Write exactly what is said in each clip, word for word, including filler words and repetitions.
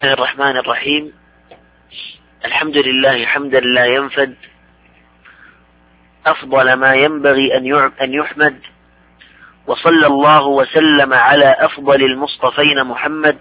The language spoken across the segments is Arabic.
الله الرحمن الرحيم. الحمد لله حمدا لا ينفد، أفضل ما ينبغي أن يحمد، وصلى الله وسلم على أفضل المصطفين محمد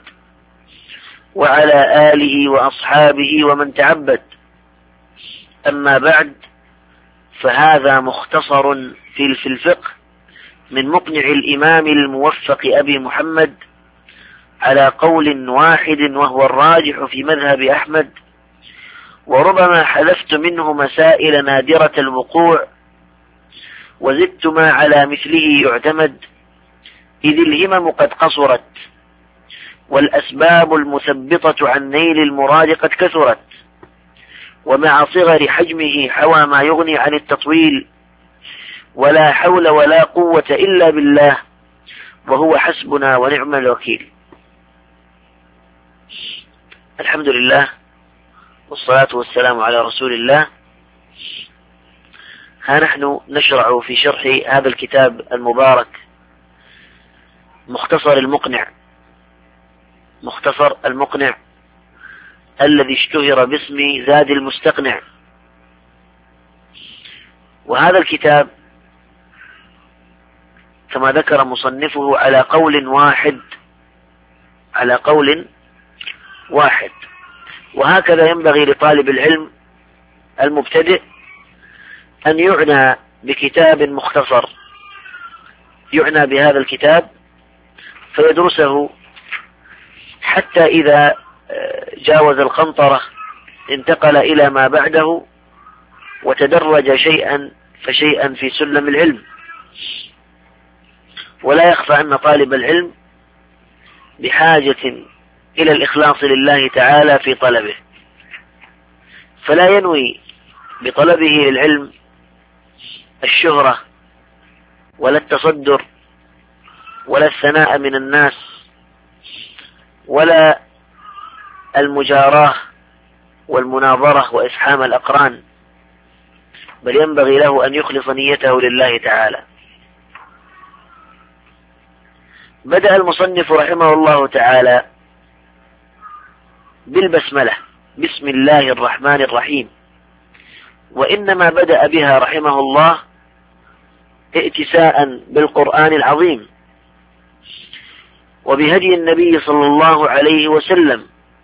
وعلى آله وأصحابه ومن تعبد. أما بعد، فهذا مختصر في الفقه من مقنع الإمام الموفق أبي محمد على قول واحد وهو الراجح في مذهب أحمد، وربما حذفت منه مسائل نادرة الوقوع وزدت ما على مثله يعتمد، إذ الهمم قد قصرت والأسباب المثبطة عن نيل المراد قد كثرت، ومع صغر حجمه حوى ما يغني عن التطويل، ولا حول ولا قوة إلا بالله، وهو حسبنا ونعم الوكيل. الحمد لله والصلاة والسلام على رسول الله. ها نحن نشرع في شرح هذا الكتاب المبارك، مختصر المقنع مختصر المقنع الذي اشتهر باسم زاد المستقنع. وهذا الكتاب كما ذكر مصنفه على قول واحد على قول واحد وهكذا ينبغي لطالب العلم المبتدئ أن يعنى بكتاب مختصر، يعنى بهذا الكتاب فيدرسه حتى إذا جاوز القنطرة انتقل إلى ما بعده وتدرج شيئا فشيئا في سلم العلم. ولا يخفى أن طالب العلم بحاجة إلى الإخلاص لله تعالى في طلبه، فلا ينوي بطلبه للعلم الشهرة ولا التصدر ولا الثناء من الناس ولا المجاراة والمناظرة وإفحام الأقران، بل ينبغي له أن يخلص نيته لله تعالى. بدأ المصنف رحمه الله تعالى بالبسملة، بسم الله الرحمن الرحيم، وإنما بدأ بها رحمه الله ائتساء بالقرآن العظيم وبهدي النبي صلى الله عليه وسلم،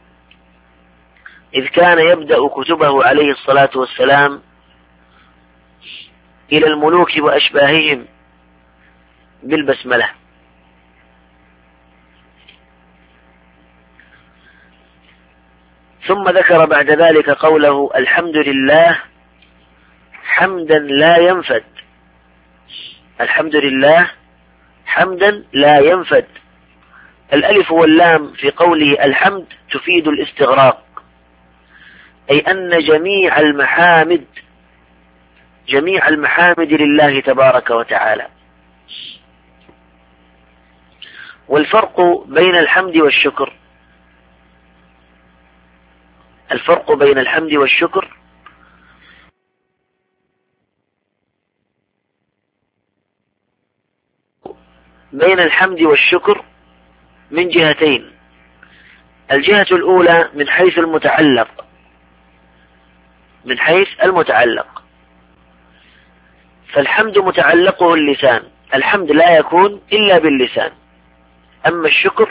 إذ كان يبدأ كتبه عليه الصلاة والسلام إلى الملوك وأشباههم بالبسملة. ثم ذكر بعد ذلك قوله الحمد لله حمدا لا ينفد. الحمد لله حمدا لا ينفد. الألف واللام في قوله الحمد تفيد الاستغراق، أي أن جميع المحامد جميع المحامد لله تبارك وتعالى. والفرق بين الحمد والشكر الفرق بين الحمد والشكر بين الحمد والشكر من جهتين. الجهة الأولى من حيث المتعلق من حيث المتعلق فالحمد متعلقه اللسان، الحمد لا يكون إلا باللسان. أما الشكر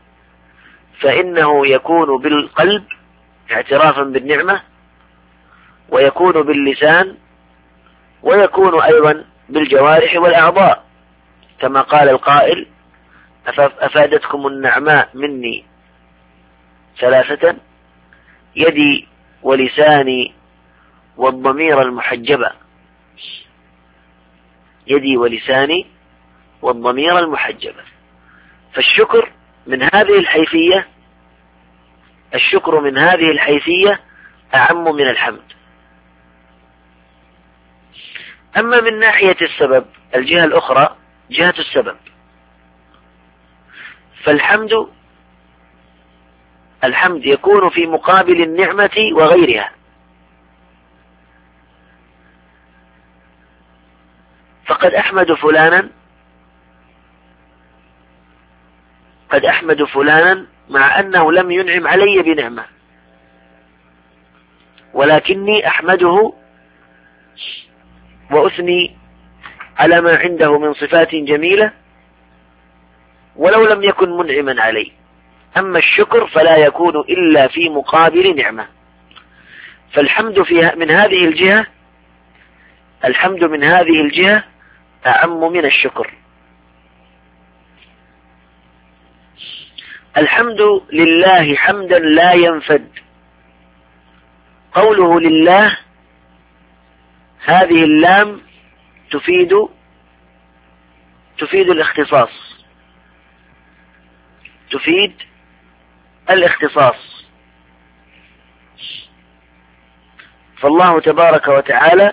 فإنه يكون بالقلب اعترافا بالنعمة، ويكون باللسان، ويكون أيضا بالجوارح والأعضاء، كما قال القائل أفادتكم النعماء مني ثلاثة: يدي ولساني والضمير المحجبة. يدي ولساني والضمير المحجبة. فالشكر من هذه الحيثية الشكر من هذه الحيثية أعم من الحمد. أما من ناحية السبب، الجهة الأخرى جهة السبب، فالحمد الحمد يكون في مقابل النعمة وغيرها. فقد أحمد فلانا قد أحمد فلانا مع أنه لم ينعم علي بنعمة، ولكني أحمده وأثني على ما عنده من صفات جميلة ولو لم يكن منعما علي. أما الشكر فلا يكون إلا في مقابل نعمة. فالحمد فيها من هذه الجهة الحمد من هذه الجهة أعم من الشكر. الحمد لله حمدا لا ينفد. قوله لله هذه اللام تفيد تفيد الاختصاص تفيد الاختصاص فالله تبارك وتعالى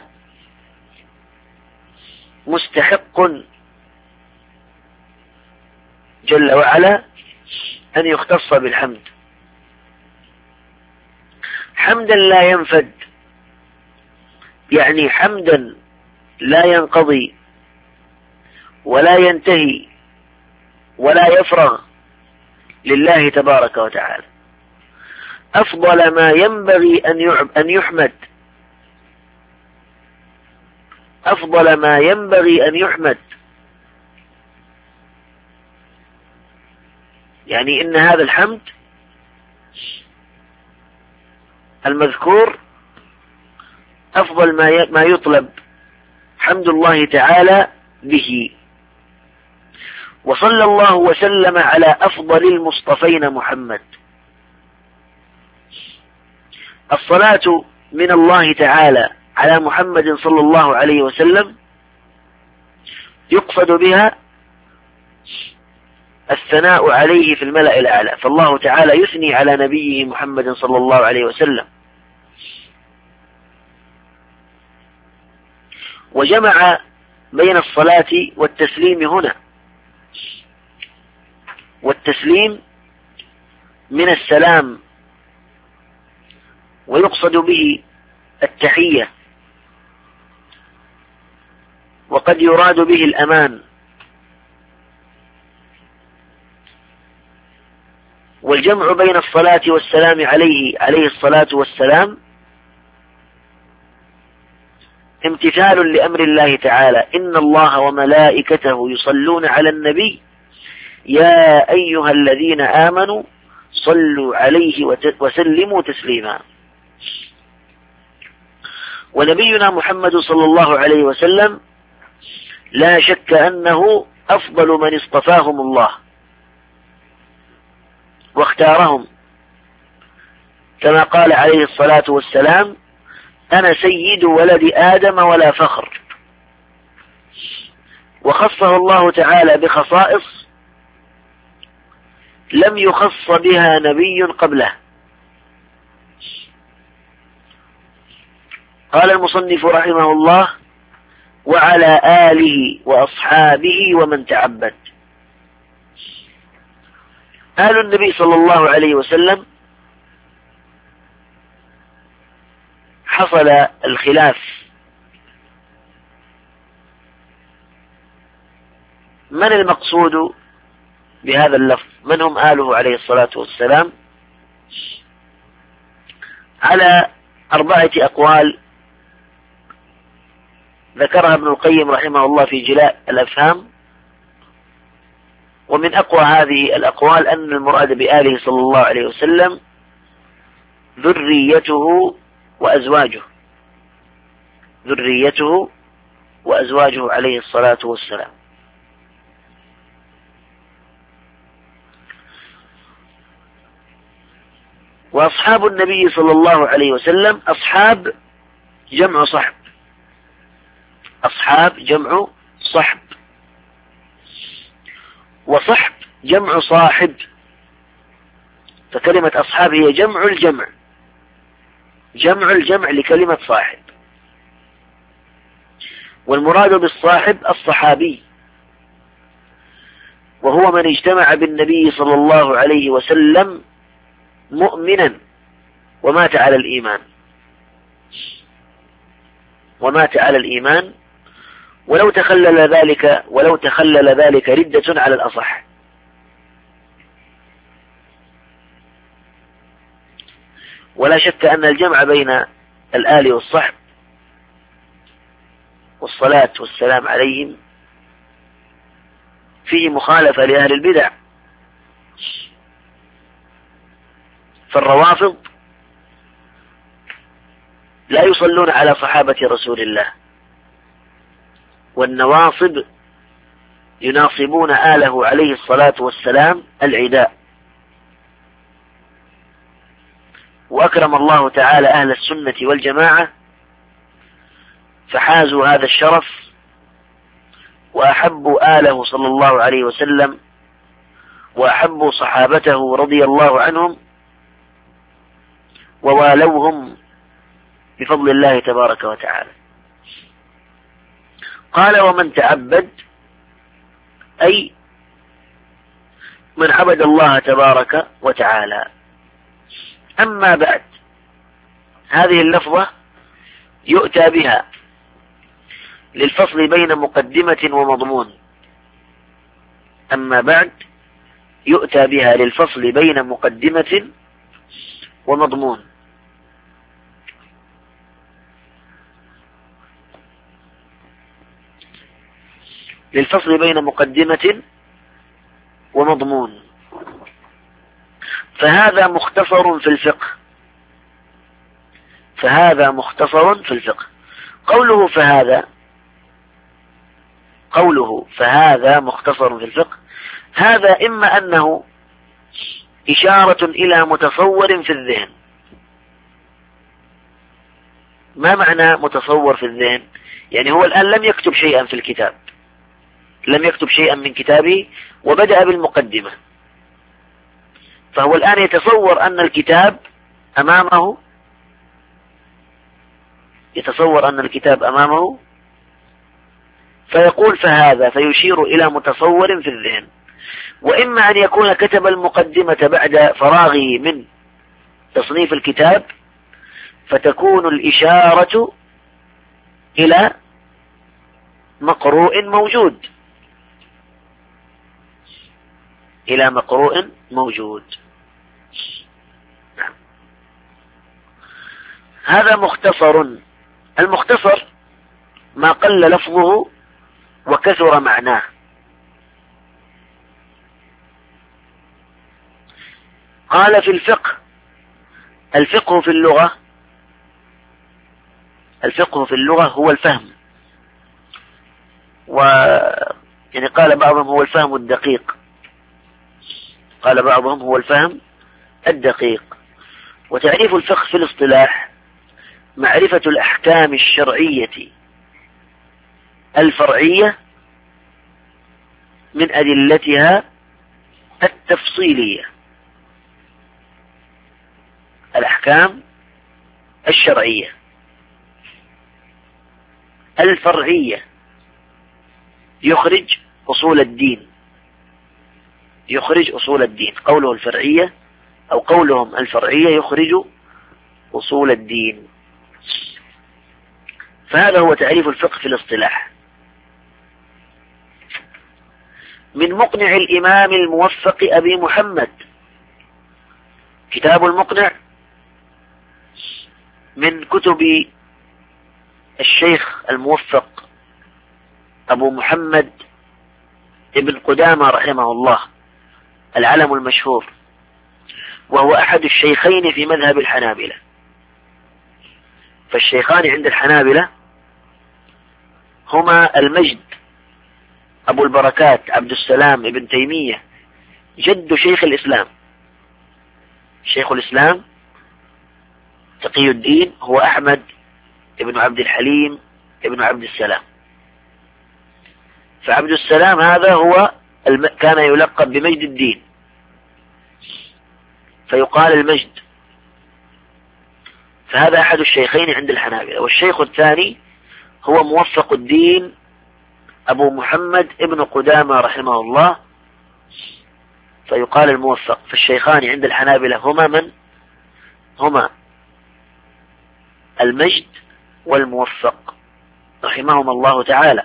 مستحق جل وعلا أن يختص بالحمد. حمدا لا ينفد يعني حمدا لا ينقضي ولا ينتهي ولا يفرغ لله تبارك وتعالى. أفضل ما ينبغي أن يحمد أفضل ما ينبغي أن يحمد يعني إن هذا الحمد المذكور أفضل ما يطلب حمد الله تعالى به. وصلى الله وسلم على أفضل المصطفين محمد. الصلاة من الله تعالى على محمد صلى الله عليه وسلم يقصد بها الثناء عليه في الملأ الأعلى، فالله تعالى يثني على نبيه محمد صلى الله عليه وسلم. وجمع بين الصلاة والتسليم هنا، والتسليم من السلام ويقصد به التحية، وقد يراد به الأمان. والجمع بين الصلاة والسلام عليه عليه الصلاة والسلام امتثال لأمر الله تعالى: إن الله وملائكته يصلون على النبي يا أيها الذين آمنوا صلوا عليه وسلموا تسليما. ونبينا محمد صلى الله عليه وسلم لا شك أنه أفضل من اصطفاهم الله واختارهم، كما قال عليه الصلاة والسلام: أنا سيد ولد آدم ولا فخر. وخصه الله تعالى بخصائص لم يخص بها نبي قبله. قال المصنف رحمه الله: وعلى آله وأصحابه ومن تعبد. آل النبي صلى الله عليه وسلم حصل الخلاف من المقصود بهذا اللفظ، من هم آله عليه الصلاة والسلام، على أربعة أقوال ذكرها ابن القيم رحمه الله في جلاء الأفهام. ومن أقوى هذه الأقوال أن المراد بآله صلى الله عليه وسلم ذريته وأزواجه ذريته وأزواجه عليه الصلاة والسلام. وأصحاب النبي صلى الله عليه وسلم أصحاب جمع صحب أصحاب جمع صحب وصحب جمع صاحب، فكلمة أصحاب هي جمع الجمع جمع الجمع لكلمة صاحب. والمراد بالصاحب الصحابي، وهو من اجتمع بالنبي صلى الله عليه وسلم مؤمنا ومات على الإيمان ومات على الإيمان ولو تخلل ذلك ولو تخلل ذلك ردة على الأصح. ولا شك أن الجمع بين الآل والصحب والصلاة والسلام عليهم فيه مخالفة لأهل البدع. فالروافض لا يصلون على صحابة رسول الله، والنواصب يناصبون آله عليه الصلاة والسلام العداء. وأكرم الله تعالى أهل السنة والجماعة فحازوا هذا الشرف وأحبوا آله صلى الله عليه وسلم وأحبوا صحابته رضي الله عنهم ووالوهم بفضل الله تبارك وتعالى. قال: ومن تعبد، أي من عبد الله تبارك وتعالى. أما بعد، هذه اللفظة يؤتى بها للفصل بين مقدمة ومضمون. أما بعد يؤتى بها للفصل بين مقدمة ومضمون. للفصل بين مقدمة ومضمون. فهذا مختصر في الفقه. فهذا مختصر في الفقه. قوله فهذا قوله فهذا مختصر في الفقه، هذا إما أنه إشارة إلى متصور في الذهن. ما معنى متصور في الذهن؟ يعني هو الآن لم يكتب شيئا في الكتاب، لم يكتب شيئا من كتابه وبدأ بالمقدمة، فهو الآن يتصور أن الكتاب أمامه يتصور أن الكتاب أمامه فيقول فهذا، فيشير إلى متصور في الذهن. وإما أن يكون كتب المقدمة بعد فراغه من تصنيف الكتاب، فتكون الإشارة إلى مقروء موجود إلى مقروء موجود. هذا مختصر. المختصر ما قل لفظه وكثر معناه. قال في الفقه: الفقه في اللغة الفقه في اللغة هو الفهم، و يعني قال بعضهم هو الفهم الدقيق قال بعضهم هو الفهم الدقيق. وتعريف الفقه في الاصطلاح: معرفة الأحكام الشرعية الفرعية من أدلتها التفصيلية. الأحكام الشرعية الفرعية يخرج أصول الدين يخرج أصول الدين قوله الفرعية أو قولهم الفرعية يخرج أصول الدين. فهذا هو تعريف الفقه في الاصطلاح. من مقنع الإمام الموفق أبي محمد. كتاب المقنع من كتب الشيخ الموفق أبو محمد ابن قدامة رحمه الله، العلم المشهور، وهو أحد الشيخين في مذهب الحنابلة. فالشيخان عند الحنابلة هما المجد أبو البركات عبد السلام ابن تيمية، جد شيخ الإسلام. شيخ الإسلام تقي الدين هو أحمد ابن عبد الحليم ابن عبد السلام. فعبد السلام هذا هو الم... كان يلقب بمجد الدين، فيقال المجد. فهذا أحد الشيخين عند الحنابلة. والشيخ الثاني هو موفق الدين أبو محمد ابن قدامة رحمه الله، فيقال الموفق. فالشيخان عند الحنابلة هما من؟ هما المجد والموفق رحمهما الله تعالى.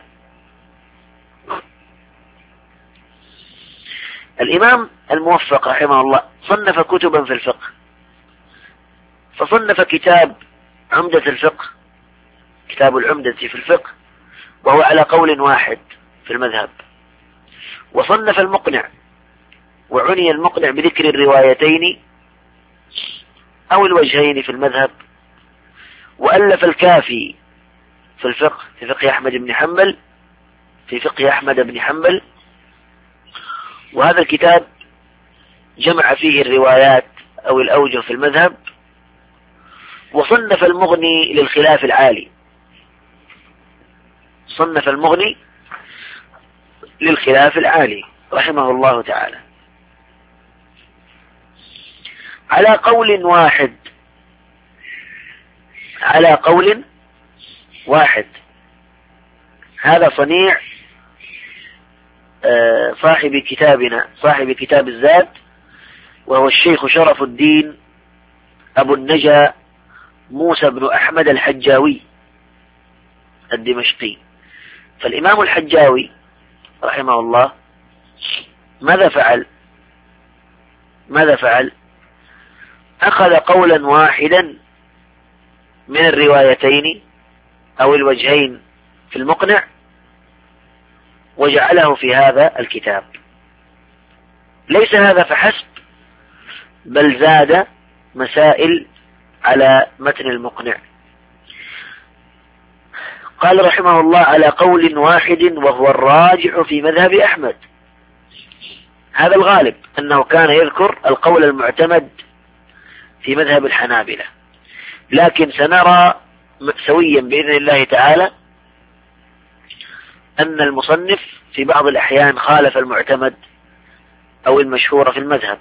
الإمام الموفق رحمه الله صنف كتبا في الفقه، فصنف كتاب عمدة الفقه، كتاب العمدة في الفقه، وهو على قول واحد في المذهب. وصنف المقنع، وعني المقنع بذكر الروايتين أو الوجهين في المذهب. وألف الكافي في الفقه، في فقه أحمد بن حنبل، في فقه أحمد بن حنبل. وهذا الكتاب جمع فيه الروايات أو الأوجه في المذهب. وصنف المغني للخلاف العالي، صنف المغني للخلاف العالي رحمه الله تعالى على قول واحد، على قول واحد. هذا صنيع صاحب كتابنا، صاحب كتاب الزاد، وهو الشيخ شرف الدين أبو النجا موسى بن أحمد الحجاوي الدمشقي. فالإمام الحجاوي رحمه الله ماذا فعل؟ ماذا فعل؟ أخذ قولا واحدا من الروايتين أو الوجهين في المقنع وجعله في هذا الكتاب. ليس هذا فحسب، بل زاد مسائل على متن المقنع. قال رحمه الله على قول واحد وهو الراجح في مذهب أحمد. هذا الغالب أنه كان يذكر القول المعتمد في مذهب الحنابلة، لكن سنرى سويا بإذن الله تعالى أن المصنف في بعض الأحيان خالف المعتمد أو المشهور في المذهب.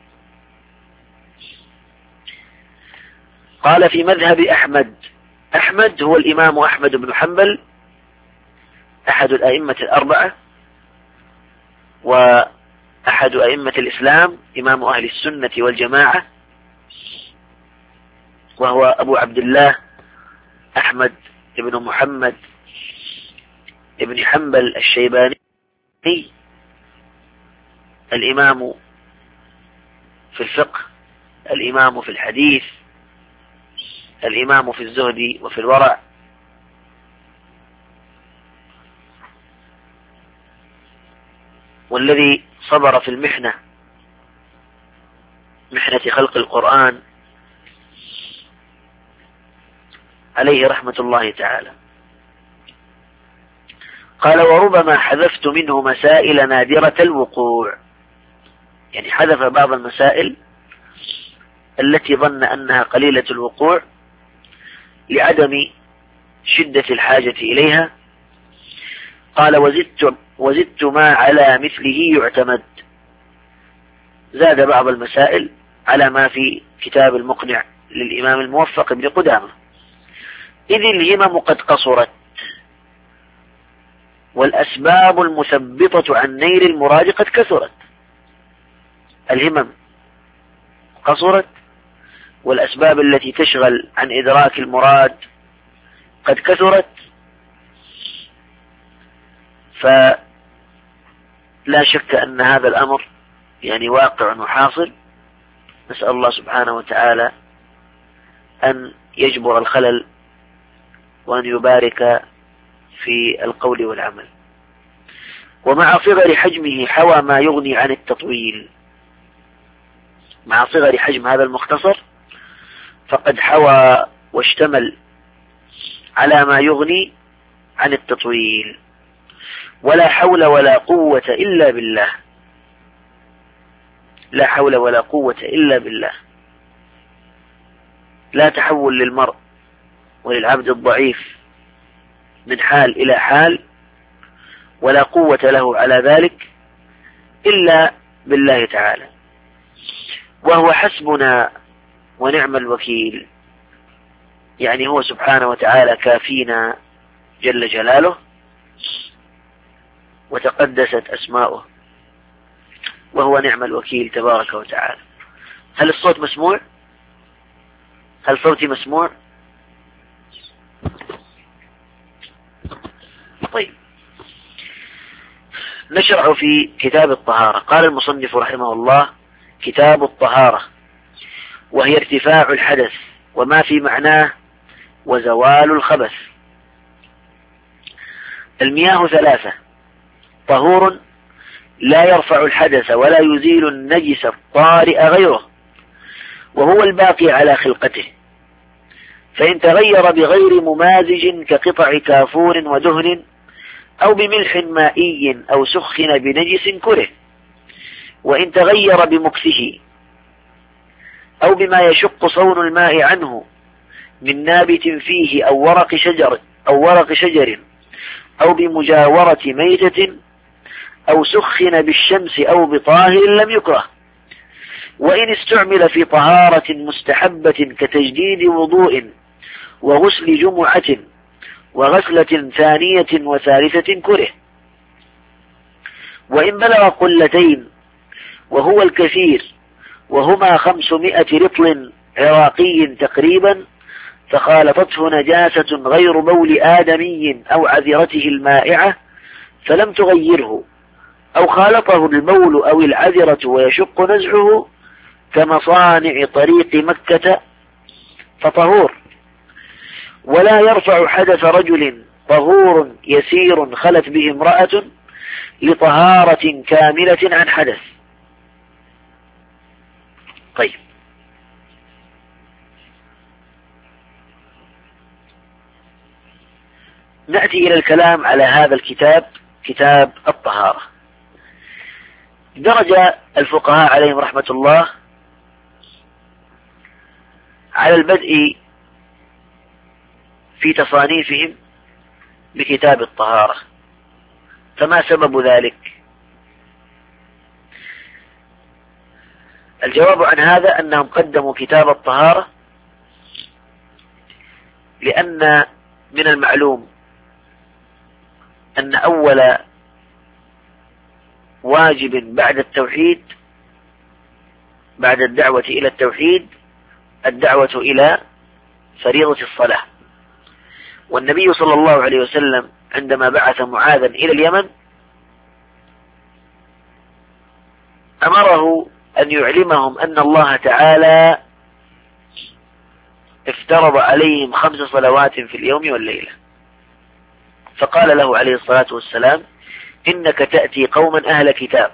قال في مذهب أحمد. أحمد هو الإمام أحمد بن حنبل، أحد الأئمة الأربعة وأحد أئمة الإسلام، إمام أهل السنة والجماعة، وهو أبو عبد الله أحمد بن محمد ابن حنبل الشيباني، الإمام في الفقه، الإمام في الحديث، الإمام في الزهد وفي الورع. والذي صبر في المحنة، محنة خلق القرآن، عليه رحمة الله تعالى. قال وربما حذفت منه مسائل نادرة الوقوع، يعني حذف بعض المسائل التي ظن أنها قليلة الوقوع لعدم شدة الحاجة إليها. قال وزدت, وزدت ما على مثله يعتمد، زاد بعض المسائل على ما في كتاب المقنع للإمام الموفق ابن قدامة. إذ الهمم قد قصرت والأسباب المثبطة عن نيل المراد قد كثرت. الهمم قصرت والأسباب التي تشغل عن إدراك المراد قد كثرت، فلا شك أن هذا الأمر يعني واقع وحاصل. نسأل الله سبحانه وتعالى أن يجبر الخلل وأن يبارك في القول والعمل. ومع صغر حجمه حوى ما يغني عن التطويل. مع صغر حجم هذا المختصر فقد حوى واشتمل على ما يغني عن التطويل. ولا حول ولا قوة إلا بالله، لا حول ولا قوة إلا بالله. لا تحول للمرء وللعبد الضعيف من حال إلى حال، ولا قوة له على ذلك إلا بالله تعالى. وهو حسبنا ونعم الوكيل، يعني هو سبحانه وتعالى كافينا جل جلاله وتقدست أسماؤه، وهو نعم الوكيل تبارك وتعالى. هل الصوت مسموع؟ هل صوتي مسموع؟ طيب، نشرع في كتاب الطهارة. قال المصنف رحمه الله: كتاب الطهارة، وهي ارتفاع الحدث وما في معناه وزوال الخبث. المياه ثلاثة: طهور لا يرفع الحدث ولا يزيل النجس الطارئ غيره، وهو الباقي على خلقته، فإن تغير بغير ممازج كقطع كافور ودهن أو بملح مائي أو سخن بنجس كره، وإن تغير بمكثه أو بما يشق صون الماء عنه من نابت فيه أو ورق شجر أو ورق شجر أو بمجاورة ميتة أو سخن بالشمس أو بطاهر لم يكره. وإن استعمل في طهارة مستحبة كتجديد وضوء وغسل جمعة وغسلة ثانية وثالثة كره. وإن بلغ قلتين وهو الكثير وهما خمسمائة رطل عراقي تقريبا فخالطته نجاسة غير بول آدمي أو عذرته المائعة فلم تغيره، أو خالطه البول أو العذرة ويشق نزعه كمصانع طريق مكة فطهور. ولا يرفع حدث رجل طهور يسير خلت به امرأة لطهارة كاملة عن حدث. طيب، نأتي إلى الكلام على هذا الكتاب، كتاب الطهارة. درج الفقهاء عليهم رحمة الله على البدء في تصانيفهم بكتاب الطهارة، فما سبب ذلك؟ الجواب عن هذا أنهم قدموا كتاب الطهارة لأن من المعلوم أن أول واجب بعد التوحيد، بعد الدعوة إلى التوحيد، الدعوة إلى فريضة الصلاة. والنبي صلى الله عليه وسلم عندما بعث معاذا إلى اليمن أمره أن يعلمهم أن الله تعالى افترض عليهم خمس صلوات في اليوم والليلة، فقال له عليه الصلاة والسلام: إنك تأتي قوما أهل كتاب،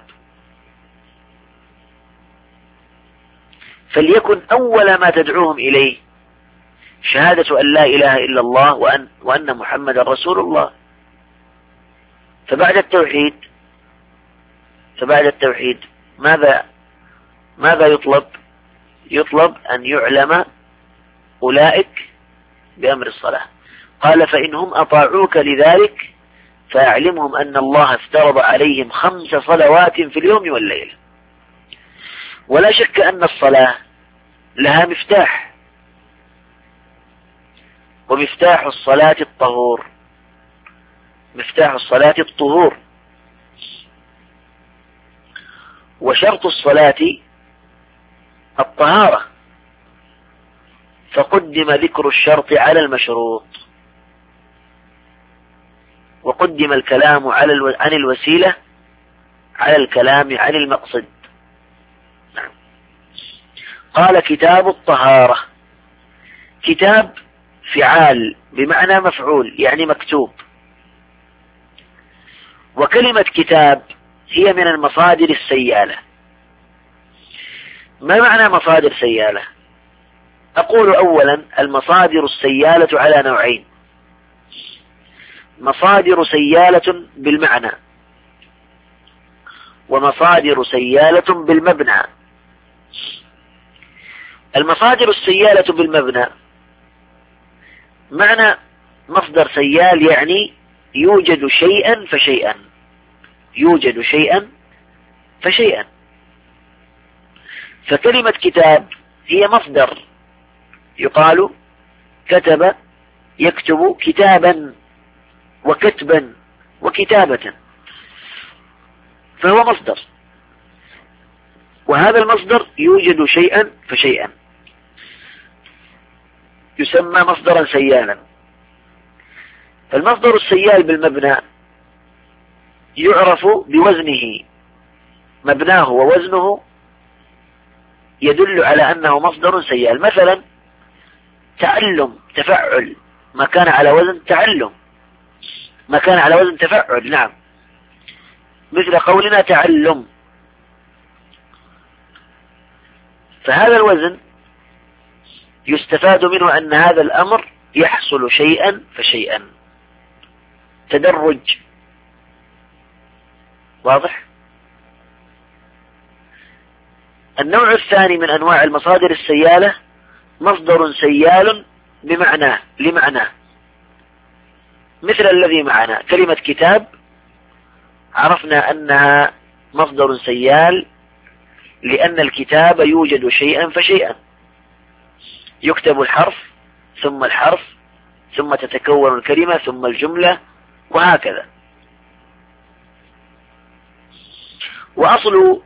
فليكن أول ما تدعوهم إليه شهادة أن لا إله إلا الله وأن, وأن محمد رسول الله. فبعد التوحيد فبعد التوحيد ماذا ماذا يطلب؟ يطلب أن يعلم أولئك بأمر الصلاة. قال: فإنهم أطاعوك لذلك فأعلمهم أن الله افترض عليهم خمس صلوات في اليوم والليلة. ولا شك أن الصلاة لها مفتاح، ومفتاح الصلاة الطهور، مفتاح الصلاة الطهور، وشرط الصلاة الطهارة، فقدم ذكر الشرط على المشروط، وقدم الكلام على الو... عن الوسيلة على الكلام عن المقصد. نعم. قال: كتاب الطهارة. كتاب فعال بمعنى مفعول، يعني مكتوب. وكلمة كتاب هي من المصادر السيالة. ما معنى مصادر سيالة؟ أقول أولا: المصادر السيالة على نوعين: مصادر سيالة بالمعنى، ومصادر سيالة بالمبنى. المصادر السيالة بالمبنى معنى مصدر سيال، يعني يوجد شيئا فشيئا، يوجد شيئا فشيئا. فكلمة كتاب هي مصدر، يقال كتب يكتب كتابا وكتبا وكتابة، فهو مصدر، وهذا المصدر يوجد شيئا فشيئا، يسمى مصدرا سيالا. فالمصدر السيال بالمبنى يعرف بوزنه، مبناه ووزنه يدل على أنه مصدر سيال. مثلا تعلم تفعل، ما كان على وزن تعلم، ما كان على وزن تفعل. نعم، مثل قولنا تعلم. فهذا الوزن يستفاد منه أن هذا الأمر يحصل شيئا فشيئا، تدرج. واضح؟ النوع الثاني من أنواع المصادر السيالة مصدر سيال بمعناه لمعناه، مثل الذي معنا كلمة كتاب، عرفنا أنها مصدر سيال لأن الكتاب يوجد شيئا فشيئا، يكتب الحرف ثم الحرف ثم تتكون الكلمة ثم الجملة وهكذا. وأصل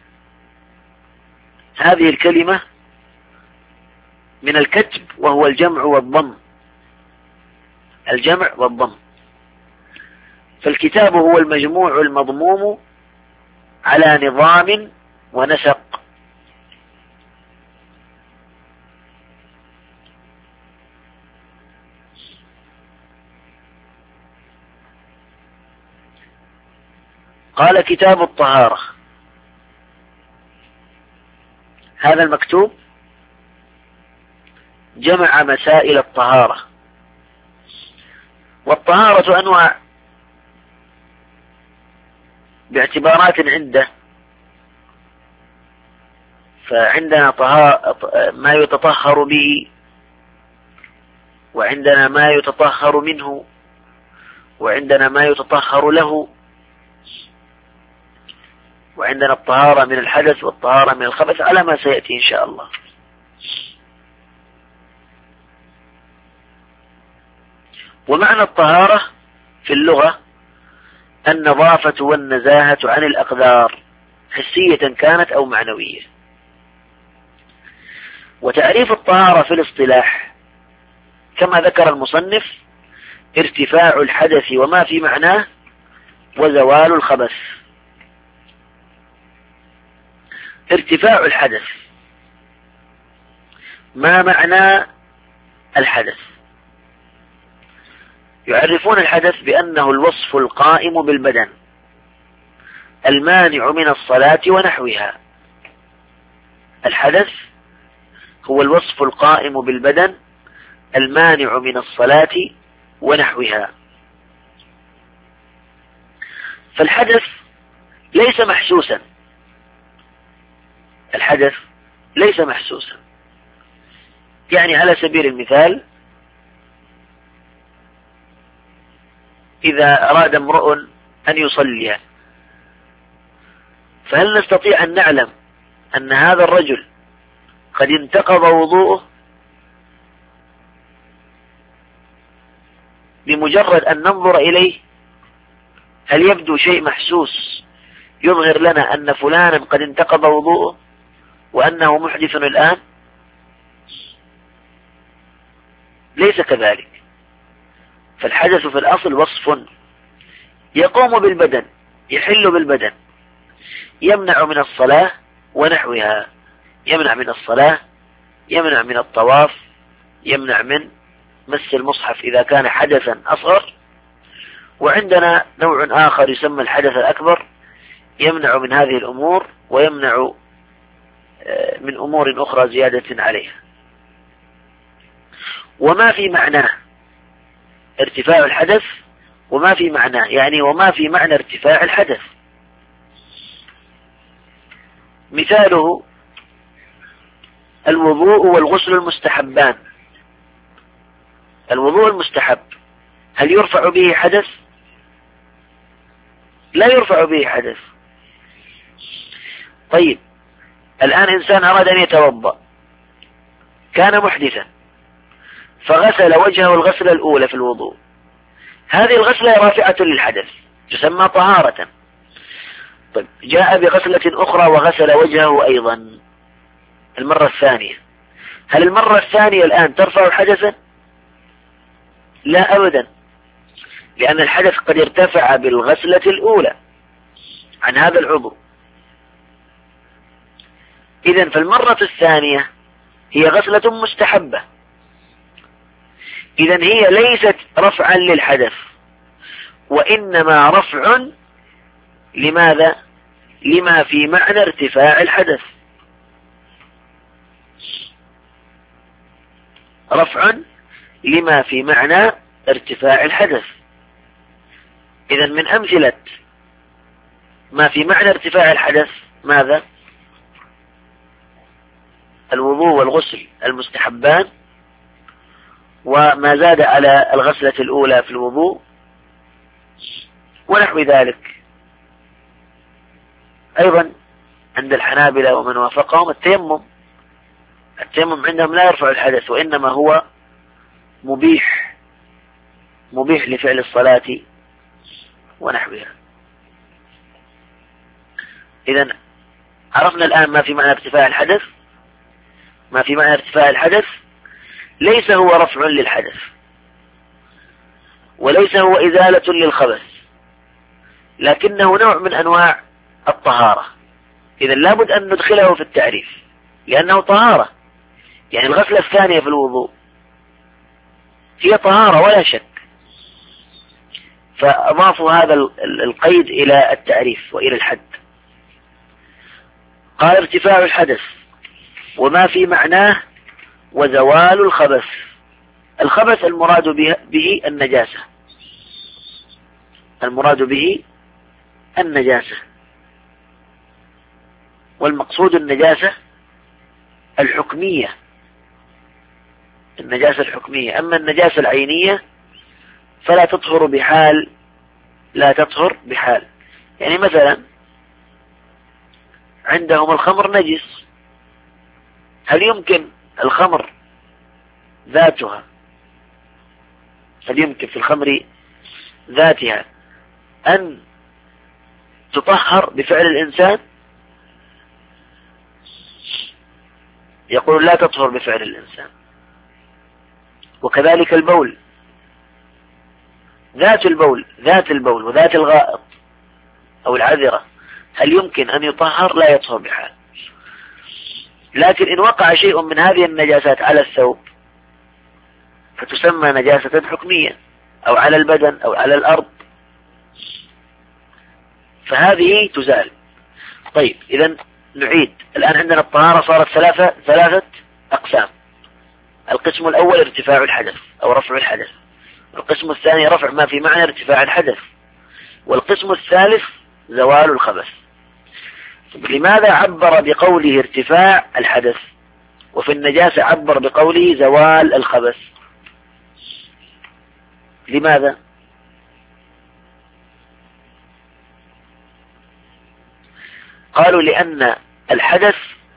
هذه الكلمة من الكتب وهو الجمع والضم، الجمع والضم. فالكتاب هو المجموع المضموم على نظام ونسق. قال كتاب الطهارة، هذا المكتوب جمع مسائل الطهارة. والطهارة أنواع باعتبارات عدة، فعندنا ما يتطهر به، وعندنا ما يتطهر منه، وعندنا ما يتطهر له، وعندنا الطهارة من الحدث والطهارة من الخبث على ما سيأتي إن شاء الله. ومعنى الطهارة في اللغة النظافة والنزاهة عن الأقدار، حسية كانت أو معنوية. وتعريف الطهارة في الاصطلاح كما ذكر المصنف ارتفاع الحدث وما في معناه وزوال الخبث. ارتفاع الحدث، ما معنى الحدث؟ يعرفون الحدث بأنه الوصف القائم بالبدن المانع من الصلاة ونحوها. الحدث هو الوصف القائم بالبدن المانع من الصلاة ونحوها. فالحدث ليس محسوسا، الحدث ليس محسوسا. يعني على سبيل المثال إذا أراد امرؤ أن يصلي، فهل نستطيع أن نعلم أن هذا الرجل قد انتقض وضوءه بمجرد أن ننظر إليه؟ هل يبدو شيء محسوس يظهر لنا أن فلانا قد انتقض وضوءه وأنه محدث الآن؟ ليس كذلك. فالحدث في الأصل وصف يقوم بالبدن، يحل بالبدن، يمنع من الصلاة ونحوها، يمنع من الصلاة، يمنع من الطواف، يمنع من مس المصحف إذا كان حدثا أصغر. وعندنا نوع آخر يسمى الحدث الأكبر، يمنع من هذه الأمور ويمنع من أمور أخرى زيادة عليها. وما في معناه ارتفاع الحدث، وما في معناه يعني وما في معنى ارتفاع الحدث. مثاله الوضوء والغسل المستحبان. الوضوء المستحب هل يرفع به حدث؟ لا يرفع به حدث. طيب الآن إنسان أراد أن يتوضأ، كان محدثا فغسل وجهه الغسلة الأولى في الوضوء، هذه الغسلة رافعة للحدث تسمى طهارة. طيب جاء بغسلة أخرى وغسل وجهه أيضا المرة الثانية، هل المرة الثانية الآن ترفع حدثا؟ لا أبدا، لأن الحدث قد ارتفع بالغسلة الأولى عن هذا العضو. إذن فالمرة الثانية هي غسلة مستحبة، إذن هي ليست رفعا للحدث، وإنما رفع لماذا؟ لما في معنى ارتفاع الحدث، رفع لما في معنى ارتفاع الحدث. إذن من أمثلة ما في معنى ارتفاع الحدث ماذا؟ الوضوء والغسل المستحبان، وما زاد على الغسلة الأولى في الوضوء ونحو ذلك. أيضا عند الحنابلة ومن وافقهم التيمم، التيمم عندهم لا يرفع الحدث، وإنما هو مبيح مبيح لفعل الصلاة ونحوها. إذن عرفنا الآن ما في معنى ارتفاع الحدث. ما في معنى ارتفاع الحدث ليس هو رفع للحدث، وليس هو إزالة للخبث، لكنه نوع من أنواع الطهارة. إذن لابد أن ندخله في التعريف، لأنه طهارة. يعني الغسلة الثانية في الوضوء هي طهارة ولا شك، فأضافوا هذا القيد إلى التعريف وإلى الحد. قال ارتفاع الحدث وما في معناه وزوال الخبث. الخبث المراد به النجاسة، المراد به النجاسة، والمقصود النجاسة الحكمية، النجاسة الحكمية. أما النجاسة العينية فلا تطهر بحال، لا تطهر بحال. يعني مثلا عندهم الخمر نجس، هل يمكن الخمر ذاتها، هل يمكن في الخمر ذاتها أن تطهر بفعل الإنسان؟ يقول لا تطهر بفعل الإنسان. وكذلك البول، ذات البول ذات البول وذات الغائط أو العذرة هل يمكن أن يطهر؟ لا يطهر بحال. لكن إن وقع شيء من هذه النجاسات على الثوب فتسمى نجاسة حكمية، أو على البدن أو على الأرض، فهذه تزال. طيب إذن نعيد الآن. عندنا الطهارة صارت ثلاثة ثلاثة أقسام. القسم الأول ارتفاع الحدث أو رفع الحدث، القسم الثاني رفع ما في معنى ارتفاع الحدث، والقسم الثالث زوال الخبث. لماذا عبر بقوله ارتفاع الحدث وفي النجاسة عبر بقوله زوال الخبث؟ لماذا؟ قالوا لأن الحدث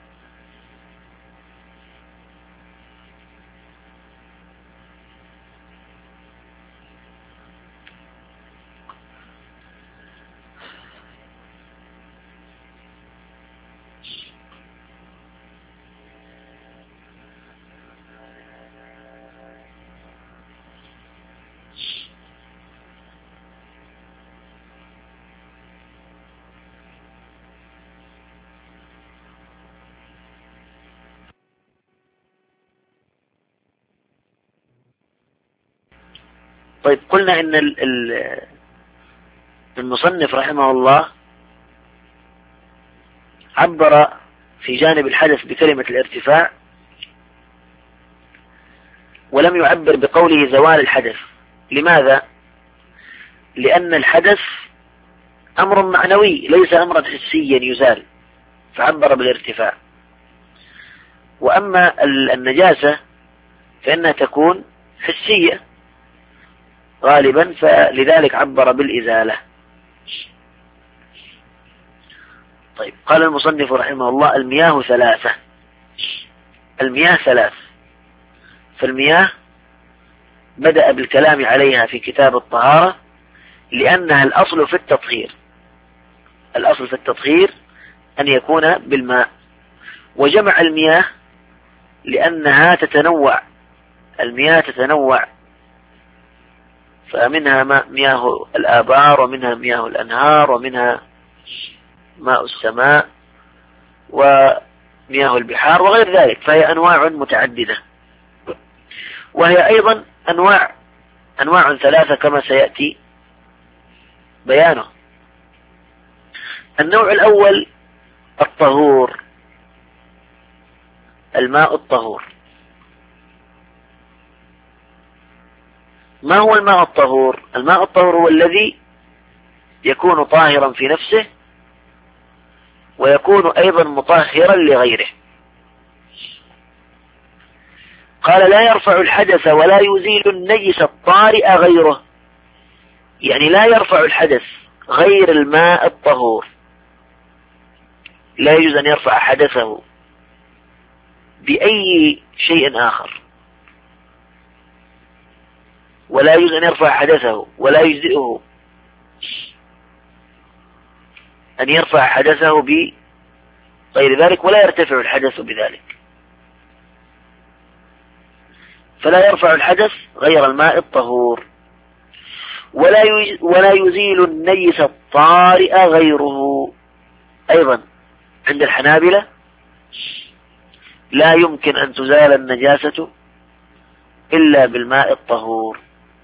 طيب قلنا إن المصنف رحمه الله عبر في جانب الحدث بكلمة الارتفاع، ولم يعبر بقوله زوال الحدث. لماذا؟ لأن الحدث أمر معنوي ليس أمرا حسيا يزال، فعبر بالارتفاع. وأما النجاسة فإنها تكون حسية غالبا، فلذلك عبر بالإزالة. طيب قال المصنف رحمه الله المياه ثلاثة. المياه ثلاث، فالمياه بدأ بالكلام عليها في كتاب الطهارة لأنها الأصل في التطهير. الأصل في التطهير أن يكون بالماء، وجمع المياه لأنها تتنوع، المياه تتنوع، فمنها مياه الآبار، ومنها مياه الأنهار، ومنها ماء السماء، ومياه البحار وغير ذلك، فهي أنواع متعددة. وهي أيضا أنواع أنواع ثلاثة كما سيأتي بيانه. النوع الأول الطهور، الماء الطهور. ما هو الماء الطهور؟ الماء الطهور هو الذي يكون طاهرا في نفسه ويكون أيضا مطهرا لغيره. قال لا يرفع الحدث ولا يزيل النجس الطارئ غيره، يعني لا يرفع الحدث غير الماء الطهور، لا يجوز أن يرفع حدثه بأي شيء آخر، ولا يجوز أن يرفع حدثه ولا يجزئه أن يرفع حدثه بغير ذلك، ولا يرتفع الحدث بذلك. فلا يرفع الحدث غير الماء الطهور، ولا ولا يزيل النجس الطارئ غيره. أيضا عند الحنابلة لا يمكن أن تزال النجاسة إلا بالماء الطهور.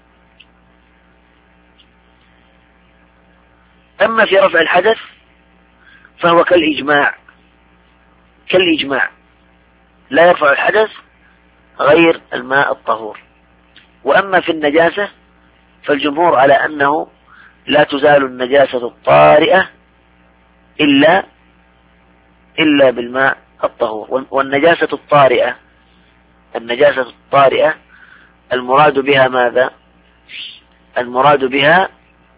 أما في رفع الحدث فهو كالإجماع كالإجماع لا يرفع الحدث غير الماء الطهور. وأما في النجاسة فالجمهور على أنه لا تزال النجاسة الطارئة إلا إلا بالماء الطهور. والنجاسة الطارئة النجاسة الطارئة المراد بها ماذا؟ المراد بها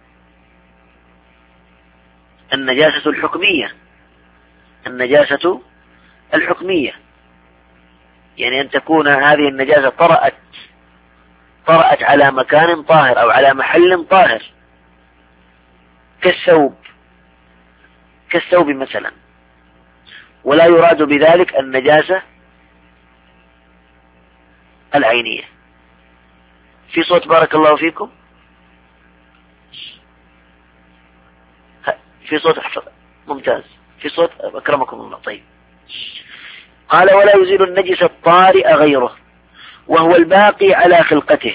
النجاسة الحكمية النجاسة الحكمية يعني أن تكون هذه النجاسة طرأت طرأت على مكان طاهر أو على محل طاهر، كالثوب كالثوب مثلا، ولا يراد بذلك النجاسة العينية. في صوت بارك الله فيكم؟ في صوت ممتاز، في صوت أكرمكم الله. طيب، قال ولا يزيل النجس الطارئ غيره وهو الباقي على خلقته.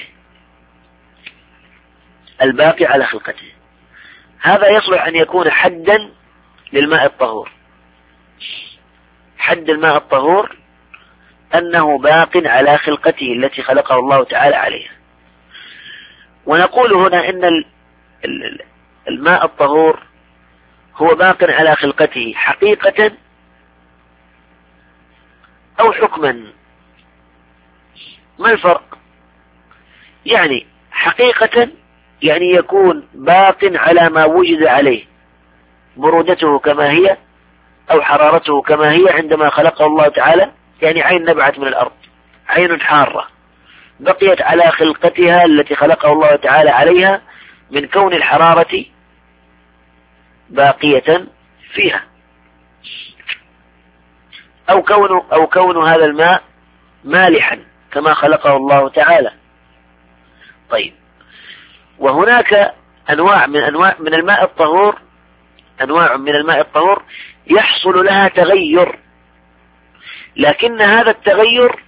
الباقي على خلقته هذا يصلح أن يكون حدا للماء الطهور. حد الماء الطهور أنه باق على خلقته التي خلقه الله تعالى عليها. ونقول هنا إن الماء الطهور هو باق على خلقته حقيقة أو حكما. ما الفرق؟ يعني حقيقة يعني يكون باق على ما وجد عليه، برودته كما هي أو حرارته كما هي عندما خلقه الله تعالى. يعني عين نبعت من الأرض، عين حارة بقيت على خلقتها التي خلقه الله تعالى عليها من كون الحرارة باقية فيها، أو كون أو كون هذا الماء مالحا كما خلقه الله تعالى. طيب، وهناك أنواع من أنواع من الماء الطهور أنواع من الماء الطهور يحصل لها تغير، لكن هذا التغير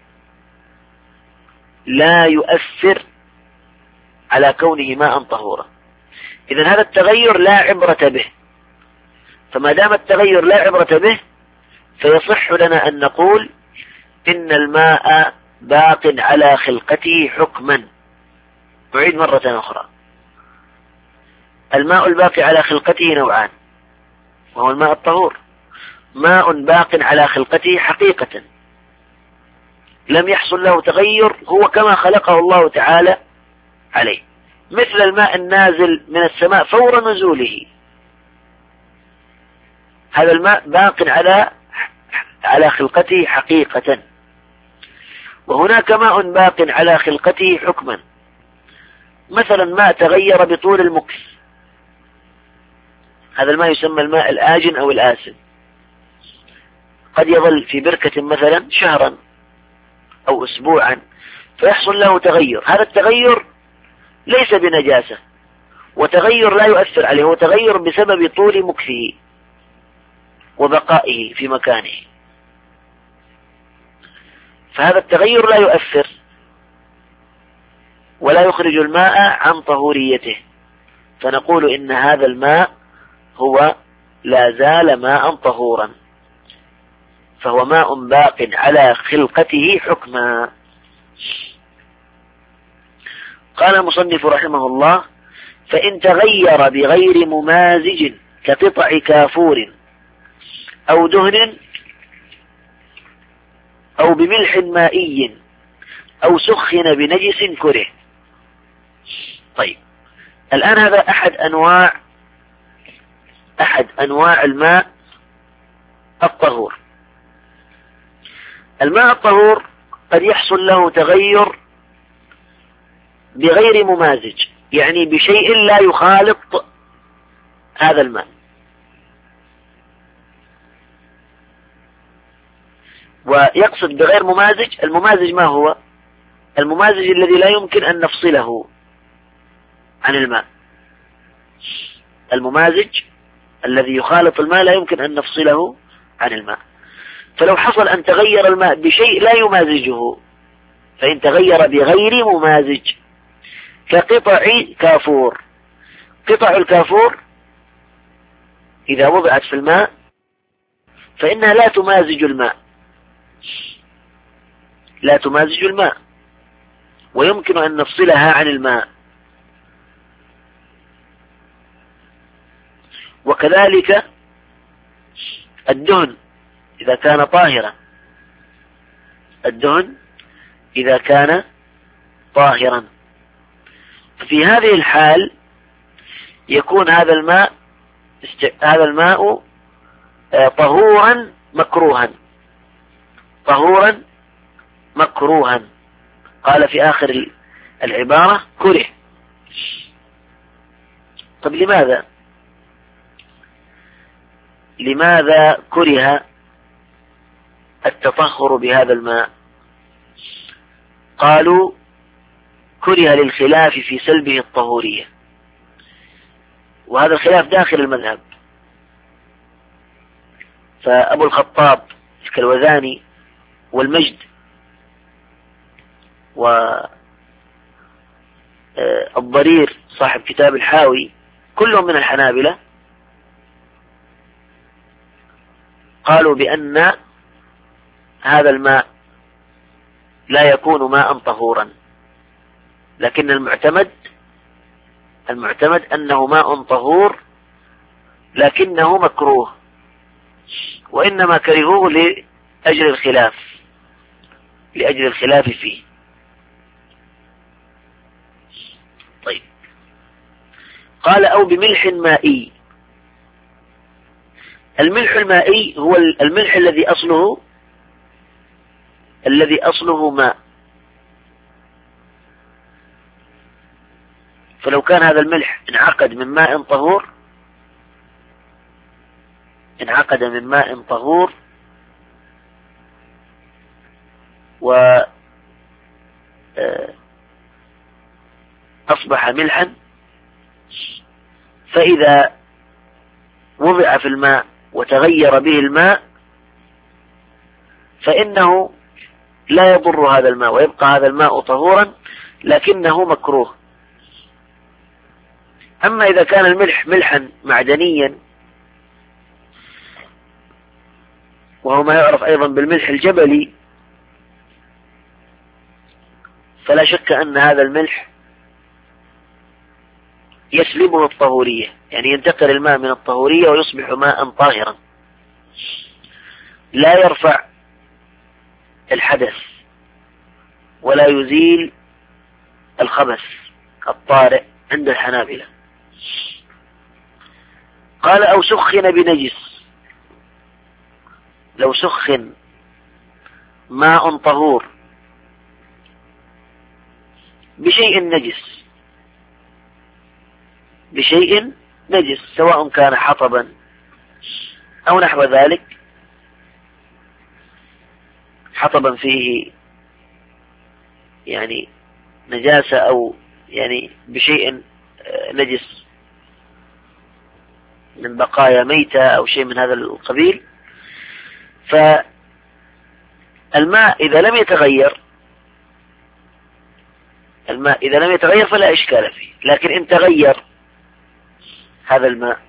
لا يؤثر على كونه ماء طهورا. إذن هذا التغير لا عبرة به، فما دام التغير لا عبرة به فيصح لنا أن نقول إن الماء باق على خلقته حكما. أعيد مرة أخرى، الماء الباقي على خلقته نوعان، وهو الماء الطهور. ماء باق على خلقته حقيقة لم يحصل له تغير، هو كما خلقه الله تعالى عليه، مثل الماء النازل من السماء فور نزوله. هذا الماء باق على على خلقته حقيقة. وهناك ماء باق على خلقته حكما، مثلا ماء تغير بطول المكث، هذا الماء يسمى الماء الآجن أو الآسن، قد يظل في بركة مثلا شهرا أو أسبوعا فيحصل له تغير. هذا التغير ليس بنجاسة، وتغير لا يؤثر عليه، هو تغير بسبب طول مكثه وبقائه في مكانه، فهذا التغير لا يؤثر. ولا يخرج الماء عن طهوريته، فنقول إن هذا الماء هو لا زال ماء طهورا، فهو ماء باق على خلقته حكما. قال المصنف رحمه الله: فإن تغير بغير ممازج كقطع كافور أو دهن أو بملح مائي أو سخن بنجس كره. طيب، الآن هذا أحد أنواع أحد أنواع الماء الطهور. الماء الطهور قد يحصل له تغير بغير ممازج، يعني بشيء لا يخالط هذا الماء. ويقصد بغير ممازج، الممازج ما هو؟ الممازج الذي لا يمكن أن نفصله عن الماء. الممازج الذي يخالط الماء لا يمكن أن نفصله عن الماء. فلو حصل أن تغير الماء بشيء لا يمازجه، فإن تغير بغير ممازج كقطع كافور. قطع الكافور إذا وضعت في الماء فإنها لا تمازج الماء، لا تمازج الماء، ويمكن أن نفصلها عن الماء. وكذلك الدهن إذا كان طاهرا، الدهن إذا كان طاهرا، في هذه الحال يكون هذا الماء هذا الماء طهورا مكروها، طهورا مكروها. قال في آخر العبارة: كره. طب لماذا لماذا كره التطهر بهذا الماء؟ قالوا: كره للخلاف في سلبه الطهورية، وهذا الخلاف داخل المذهب. فأبو الخطاب الكلوذاني والمجد والضرير صاحب كتاب الحاوي كلهم من الحنابلة قالوا بأن هذا الماء لا يكون ماء طهورا، لكن المعتمد المعتمد أنه ماء طهور لكنه مكروه، وإنما كرهوه لأجل الخلاف لأجل الخلاف فيه. طيب، قال: أو بملح مائي. الملح المائي هو الملح الذي أصله الذي أصله ماء. فلو كان هذا الملح انعقد من ماء طهور انعقد من ماء طهور و أصبح ملحا، فإذا وضع في الماء وتغير به الماء فإنه لا يضر هذا الماء، ويبقى هذا الماء طهورا لكنه مكروه. أما إذا كان الملح ملحا معدنيا، وهو ما يعرف أيضا بالملح الجبلي، فلا شك أن هذا الملح يسلبه الطهورية، يعني ينتقل الماء من الطهورية ويصبح ماء طاهرا، لا يرفع الحدث ولا يزيل الخبث الطارئ عند الحنابلة. قال: أو سخن بنجس. لو سخن ماء طهور بشيء نجس بشيء نجس سواء كان حطبا أو نحو ذلك، حطبا فيه يعني نجاسة أو يعني بشيء نجس من بقايا ميتة أو شيء من هذا القبيل، فالماء إذا لم يتغير الماء إذا لم يتغير فلا إشكال فيه، لكن إن تغير هذا الماء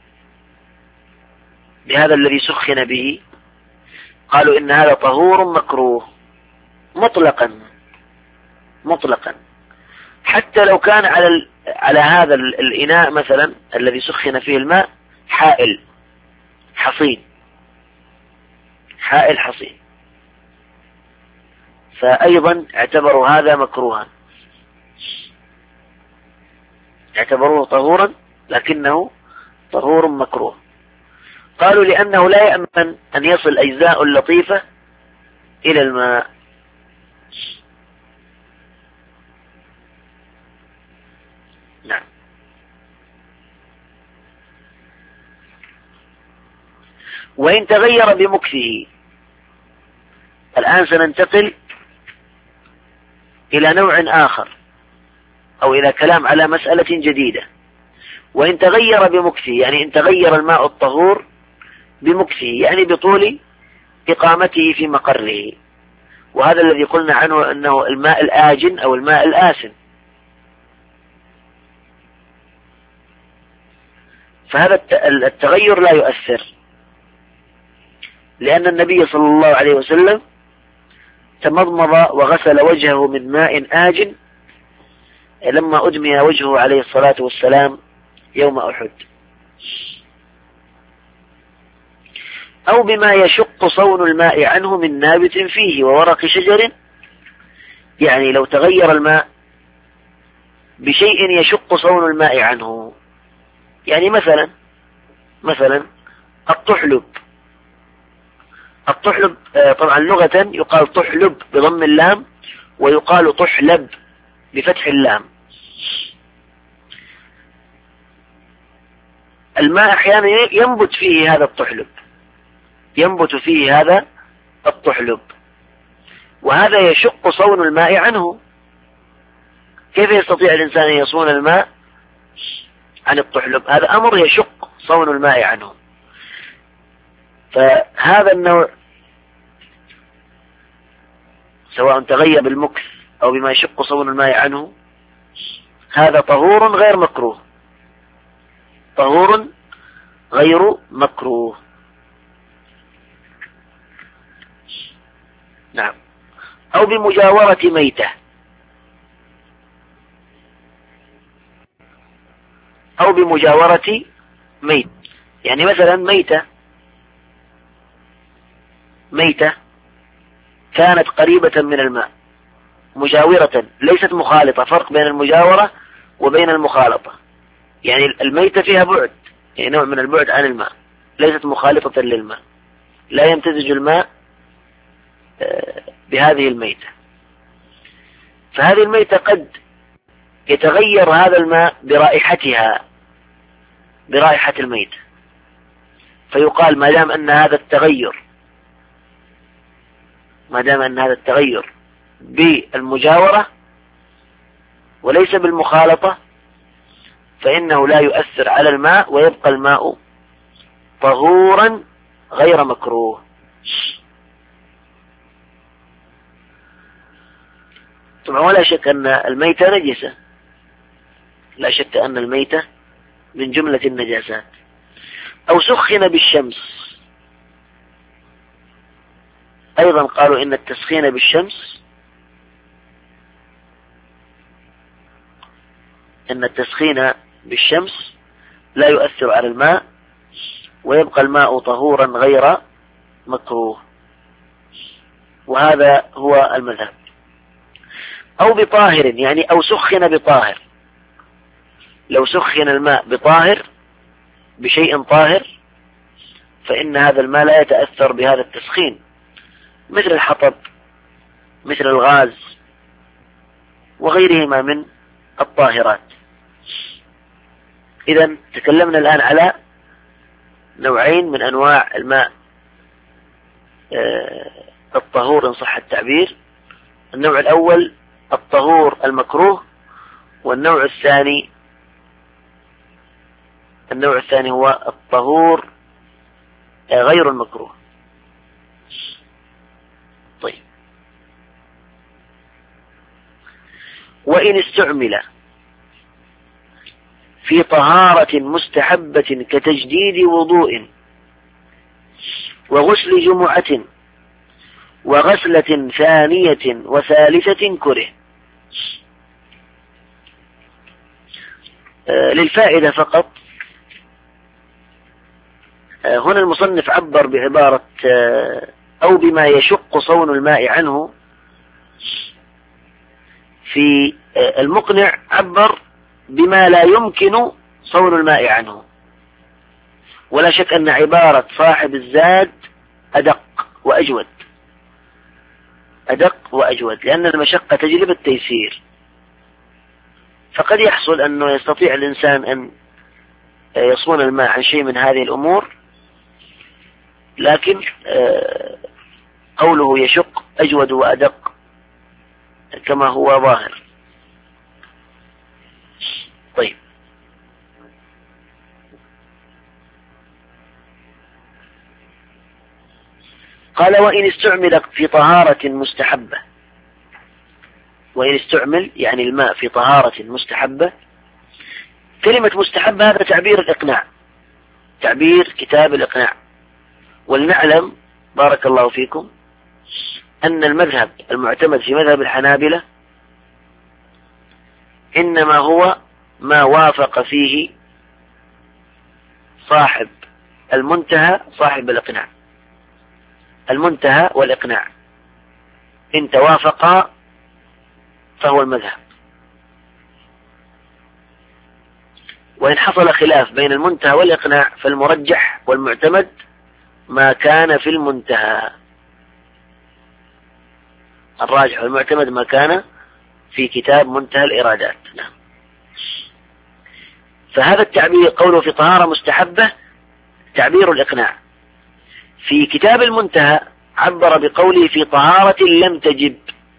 بهذا الذي سخن به قالوا إن هذا طهور مكروه مطلقا مطلقا، حتى لو كان على على هذا الإناء مثلا الذي سخن فيه الماء حائل حصين، حائل حصين، فأيضا اعتبروا هذا مكروها، اعتبروه طهورا لكنه طهور مكروه. قالوا لأنه لا يأمن أن يصل أجزاء لطيفة إلى الماء. نعم. وإن تغير بمكثه، الآن سننتقل إلى نوع آخر أو إلى كلام على مسألة جديدة. وإن تغير بمكثه يعني إن تغير الماء الطهور بمكثه يعني بطول إقامته في مقره، وهذا الذي قلنا عنه أنه الماء الآجن أو الماء الآسن. فهذا التغير لا يؤثر، لأن النبي صلى الله عليه وسلم تمضمض وغسل وجهه من ماء آجن لما أدمي وجهه عليه الصلاة والسلام يوم أحد. أو بما يشق صون الماء عنه من نابت فيه وورق شجر، يعني لو تغير الماء بشيء يشق صون الماء عنه، يعني مثلا مثلا الطحلب. الطحلب طبعا لغة يقال طحلب بضم اللام ويقال طحلب بفتح اللام. الماء أحيانا ينبت فيه هذا الطحلب، ينبت فيه هذا الطحلب، وهذا يشق صون الماء عنه. كيف يستطيع الإنسان أن يصون الماء عن الطحلب؟ هذا أمر يشق صون الماء عنه. فهذا النوع سواء تغير بالمكث أو بما يشق صون الماء عنه هذا طهور غير مكروه، طهور غير مكروه. نعم. أو بمجاورة ميتة، أو بمجاورة ميت، يعني مثلا ميتة ميتة كانت قريبة من الماء مجاورة ليست مخالطة، فرق بين المجاورة وبين المخالطة. يعني الميتة فيها بعد، يعني نوع من البعد عن الماء، ليست مخالطة للماء، لا يمتزج الماء بهذه الميتة. فهذه الميتة قد يتغير هذا الماء برائحتها، برائحة الميتة، فيقال ما دام أن هذا التغير ما دام أن هذا التغير بالمجاورة وليس بالمخالطة فإنه لا يؤثر على الماء ويبقى الماء طهورا غير مكروه. طبعا ولا شك أن الميتة نجسة، لا شك أن الميتة من جملة النجاسات. أو سخن بالشمس، أيضا قالوا إن التسخين بالشمس إن التسخين بالشمس لا يؤثر على الماء ويبقى الماء طهورا غير مكروه، وهذا هو المذهب. أو بطاهر، يعني أو سخن بطاهر، لو سخن الماء بطاهر بشيء طاهر فإن هذا الماء لا يتأثر بهذا التسخين، مثل الحطب مثل الغاز وغيرهما من الطاهرات. إذن تكلمنا الآن على نوعين من أنواع الماء الطهور إن صح التعبير. النوع الأول الطهور المكروه، والنوع الثاني النوع الثاني هو الطهور غير المكروه. طيب. وإن استعمل في طهارة مستحبة كتجديد وضوء وغسل جمعة وغسلة ثانية وثالثة كره. آه للفائدة فقط، آه هنا المصنف عبر بعبارة آه أو بما يشق صون الماء عنه. في آه المقنع عبر بما لا يمكن صون الماء عنه، ولا شك أن عبارة صاحب الزاد أدق وأجود أدق وأجود لأن المشقة تجلب التيسير. فقد يحصل أنه يستطيع الإنسان أن يصون الماء عن شيء من هذه الأمور، لكن قوله يشق أجود وأدق كما هو ظاهر. طيب، قال وإن استعمل في طهارة مستحبة. وإن استعمل يعني الماء في طهارة مستحبة. كلمة مستحبة هذا تعبير الإقناع، تعبير كتاب الإقناع. ولنعلم بارك الله فيكم أن المذهب المعتمد في مذهب الحنابلة إنما هو ما وافق فيه صاحب المنتهى صاحب الإقناع. المنتهى والإقناع إن توافقا فهو المذهب، وإن حصل خلاف بين المنتهى والإقناع فالمرجح والمعتمد ما كان في المنتهى. الراجح والمعتمد ما كان في كتاب منتهى الإرادات. نعم. فهذا التعبير قوله في طهارة مستحبة تعبير الإقناع. في كتاب المنتهى عبر بقوله في طهارة لم تجب،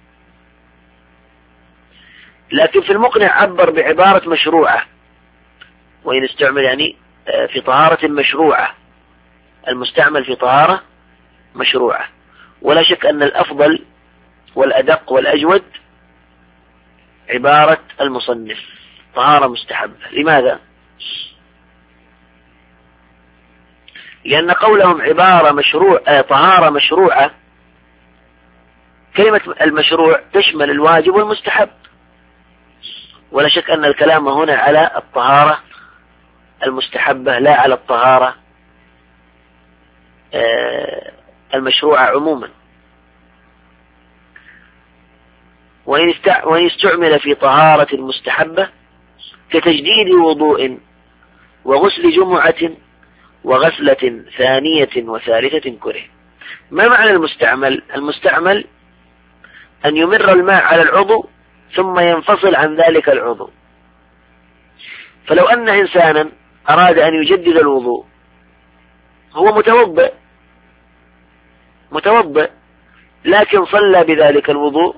لكن في المقنع عبر بعبارة مشروعة. وإن استعمل يعني في طهارة مشروعة، المستعمل في طهارة مشروعة. ولا شك أن الأفضل والأدق والأجود عبارة المصنف طهارة مستحبة. لماذا؟ لأن قولهم عبارة مشروع آه طهارة مشروعة، كلمة المشروع تشمل الواجب والمستحب، ولا شك أن الكلام هنا على الطهارة المستحبة لا على الطهارة آه المشروعة عموما. وإن استعمل في طهارة مستحبة كتجديد وضوء وغسل جمعة وغسلة ثانية وثالثة كره. ما معنى المستعمل؟ المستعمل أن يمر الماء على العضو ثم ينفصل عن ذلك العضو. فلو أن إنسانا أراد أن يجدد الوضوء، هو متوضئ متوضئ لكن صلى بذلك الوضوء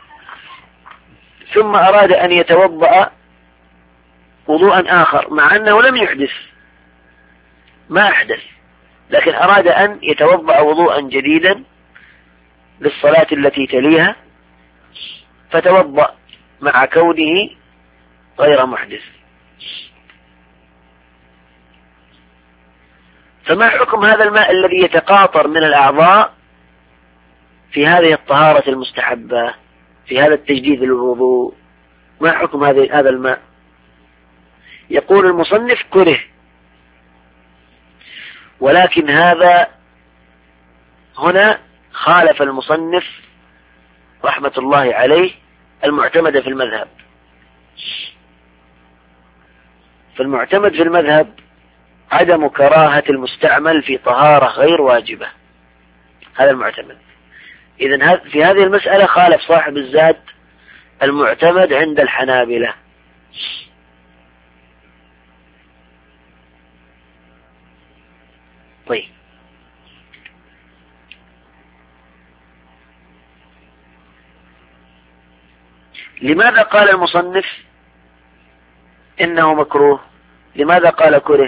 ثم أراد أن يتوضأ وضوءا آخر مع أنه لم يحدث، ما أحدث، لكن أراد أن يتوضأ وضوءا جديدا للصلاة التي تليها، فتوضأ مع كونه غير محدث. فما حكم هذا الماء الذي يتقاطر من الأعضاء في هذه الطهارة المستحبة، في هذا التجديد للوضوء؟ ما حكم هذا الماء؟ يقول المصنف كره، ولكن هذا هنا خالف المصنف رحمة الله عليه المعتمد في المذهب. فالمعتمد في المذهب عدم كراهة المستعمل في طهارة غير واجبة، هذا المعتمد. إذن في هذه المسألة خالف صاحب الزاد المعتمد عند الحنابلة. طيب، لماذا قال المصنف إنه مكروه؟ لماذا قال كره؟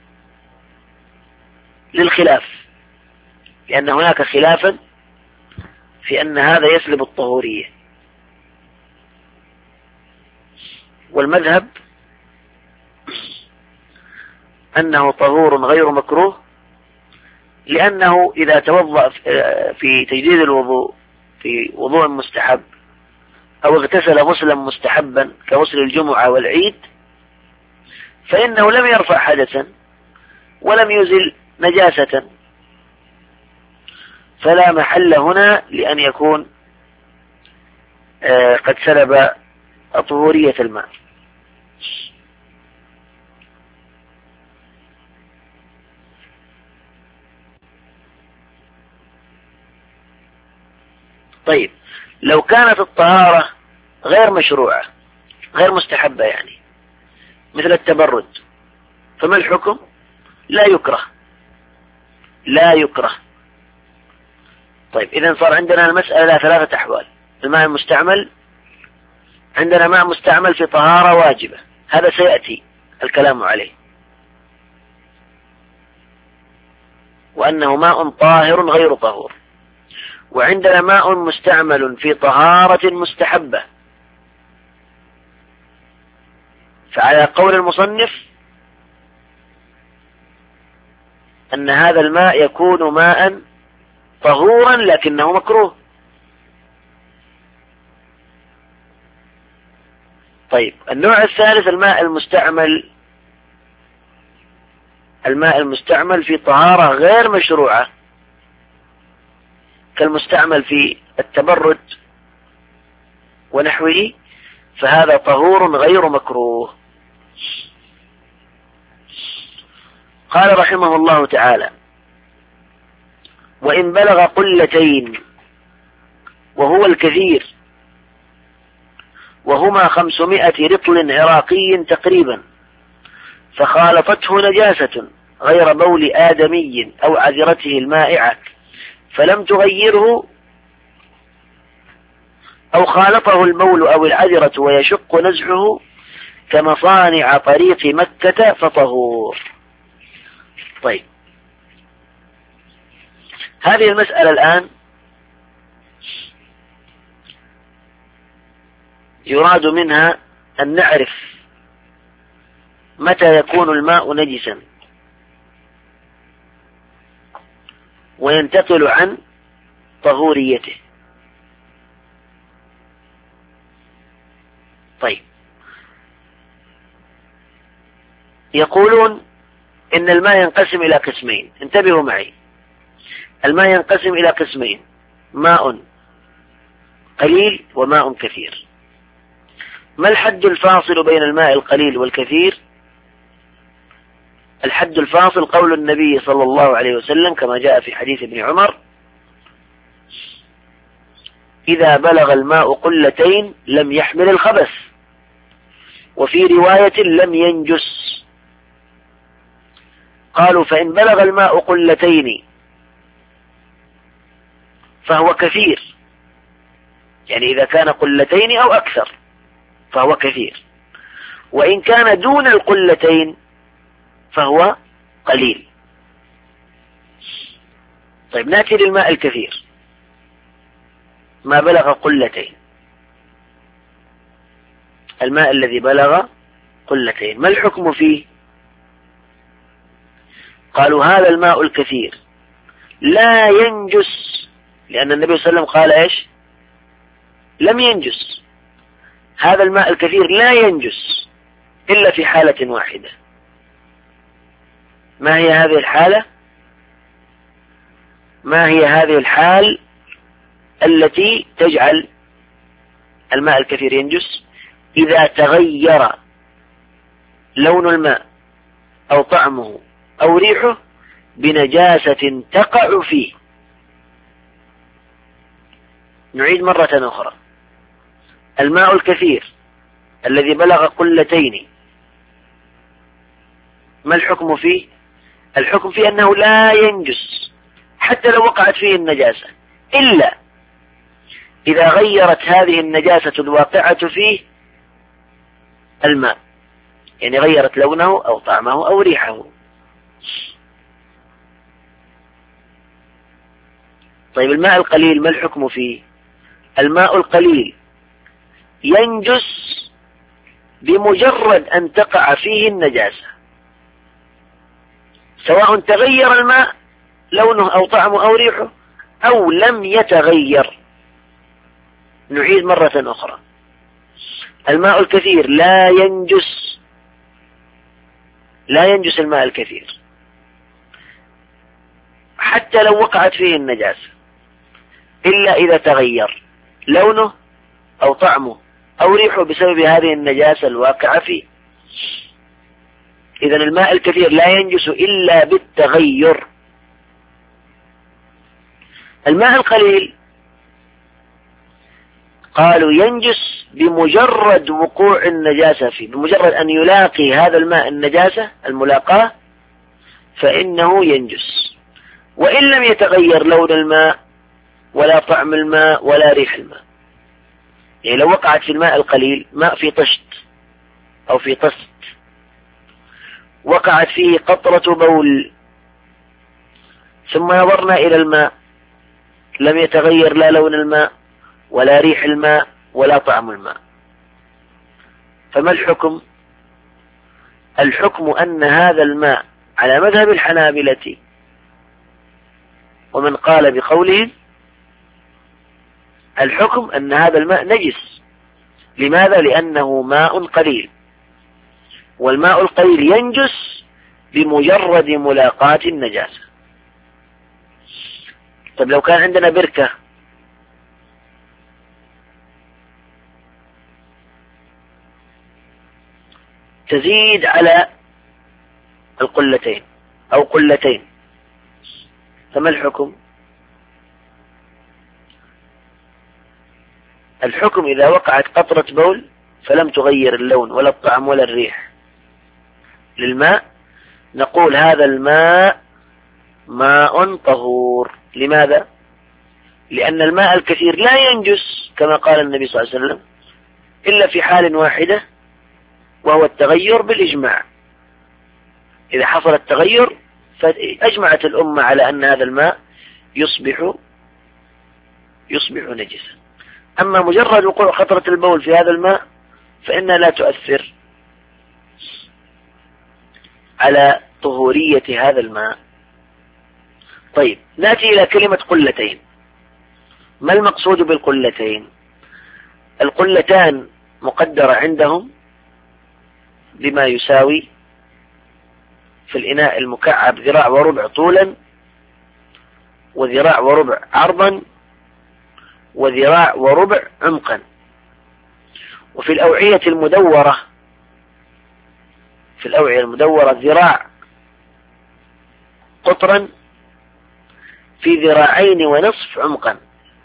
للخلاف، لأن هناك خلافا في أن هذا يسلب الطهورية. والمذهب أنه طهور غير مكروه، لأنه إذا توضأ في تجديد الوضوء في وضوء مستحب أو اغتسل غسلا مستحبا كغسل الجمعة والعيد فإنه لم يرفع حدثا ولم يزل نجاسة، فلا محل هنا لأن يكون قد سلب طهورية الماء. طيب لو كانت الطهارة غير مشروعة غير مستحبة يعني مثل التبرد فما الحكم؟ لا يكره لا يكره. طيب إذن صار عندنا المسألة لها ثلاثة أحوال. الماء المستعمل عندنا ماء مستعمل في طهارة واجبة، هذا سيأتي الكلام عليه، وأنه ماء طاهر غير طهور. وعندنا ماء مستعمل في طهارة مستحبة، فعلى قول المصنف أن هذا الماء يكون ماء طهورا لكنه مكروه. طيب النوع الثالث الماء المستعمل الماء المستعمل في طهارة غير مشروعة كالمستعمل في التبرد ونحوه، فهذا طهور غير مكروه. قال رحمه الله تعالى: وإن بلغ قلتين وهو الكثير وهما خمسمائة رطل عراقي تقريبا فخالطته نجاسة غير بول آدمي أو عذرته المائعة فلم تغيره، أو خالطه المول أو العذرة ويشق نزعه كمصانع طريق مكة فطهور. طيب هذه المسألة الآن يراد منها أن نعرف متى يكون الماء نجسا وينتقل عن طهوريته. طيب يقولون إن الماء ينقسم إلى قسمين، انتبهوا معي، الماء ينقسم إلى قسمين: ماء قليل وماء كثير. ما الحد الفاصل بين الماء القليل والكثير؟ الحد الفاصل قول النبي صلى الله عليه وسلم كما جاء في حديث ابن عمر: إذا بلغ الماء قلتين لم يحمل الخبث، وفي رواية لم ينجس. قالوا: فإن بلغ الماء قلتين فهو كثير، يعني إذا كان قلتين أو أكثر فهو كثير، وإن كان دون القلتين فهو قليل. طيب نأتي للماء الكثير، ما بلغ قلتين، الماء الذي بلغ قلتين ما الحكم فيه؟ قالوا: هذا الماء الكثير لا ينجس، لأن النبي صلى الله عليه وسلم قال إيش؟ لم ينجس. هذا الماء الكثير لا ينجس إلا في حالة واحدة. ما هي هذه الحالة؟ ما هي هذه الحال التي تجعل الماء الكثير ينجس؟ إذا تغير لون الماء أو طعمه أو ريحه بنجاسة تقع فيه. نعيد مرة أخرى: الماء الكثير الذي بلغ قلتين ما الحكم فيه؟ الحكم فيه أنه لا ينجس حتى لو وقعت فيه النجاسة، إلا إذا غيرت هذه النجاسة الواقعة فيه الماء، يعني غيرت لونه أو طعمه أو ريحه. طيب الماء القليل ما الحكم فيه؟ الماء القليل ينجس بمجرد أن تقع فيه النجاسة، سواء تغير الماء لونه أو طعمه أو ريحه أو لم يتغير. نعيد مرة أخرى، الماء الكثير لا ينجس، لا ينجس الماء الكثير حتى لو وقعت فيه النجاسة، إلا إذا تغير لونه أو طعمه أو ريحه بسبب هذه النجاسة الواقعة فيه. إذن الماء الكثير لا ينجس إلا بالتغير. الماء القليل قالوا ينجس بمجرد وقوع النجاسة فيه، بمجرد أن يلاقي هذا الماء النجاسة الملاقاة فإنه ينجس، وإن لم يتغير لون الماء ولا طعم الماء ولا ريح الماء. يعني لو وقعت في الماء القليل ماء في طشت أو في طست، وقعت فيه قطرة بول، ثم نظرنا إلى الماء لم يتغير لا لون الماء ولا ريح الماء ولا طعم الماء، فما الحكم؟ الحكم أن هذا الماء على مذهب الحنابلة ومن قال بقولهم، الحكم أن هذا الماء نجس. لماذا؟ لأنه ماء قليل، والماء القليل ينجس بمجرد ملاقاة النجاسة. طب لو كان عندنا بركة تزيد على القلتين أو قلتين، فما الحكم؟ الحكم إذا وقعت قطرة بول فلم تغير اللون ولا الطعم ولا الريح للماء، نقول هذا الماء ماء طهور. لماذا؟ لأن الماء الكثير لا ينجس كما قال النبي صلى الله عليه وسلم إلا في حال واحدة، وهو التغير بالإجماع. إذا حصل التغير فأجمعت الأمة على أن هذا الماء يصبح يصبح نجسا. أما مجرد وقوع قطرة البول في هذا الماء فإنها لا تؤثر على طهورية هذا الماء. طيب نأتي إلى كلمة قلتين. ما المقصود بالقلتين؟ القلتان مقدرة عندهم بما يساوي في الإناء المكعب ذراع وربع طولا، وذراع وربع عرضا، وذراع وربع عمقا. وفي الأوعية المدورة في الأوعية المدورة ذراع قطرا في ذراعين ونصف عمقا،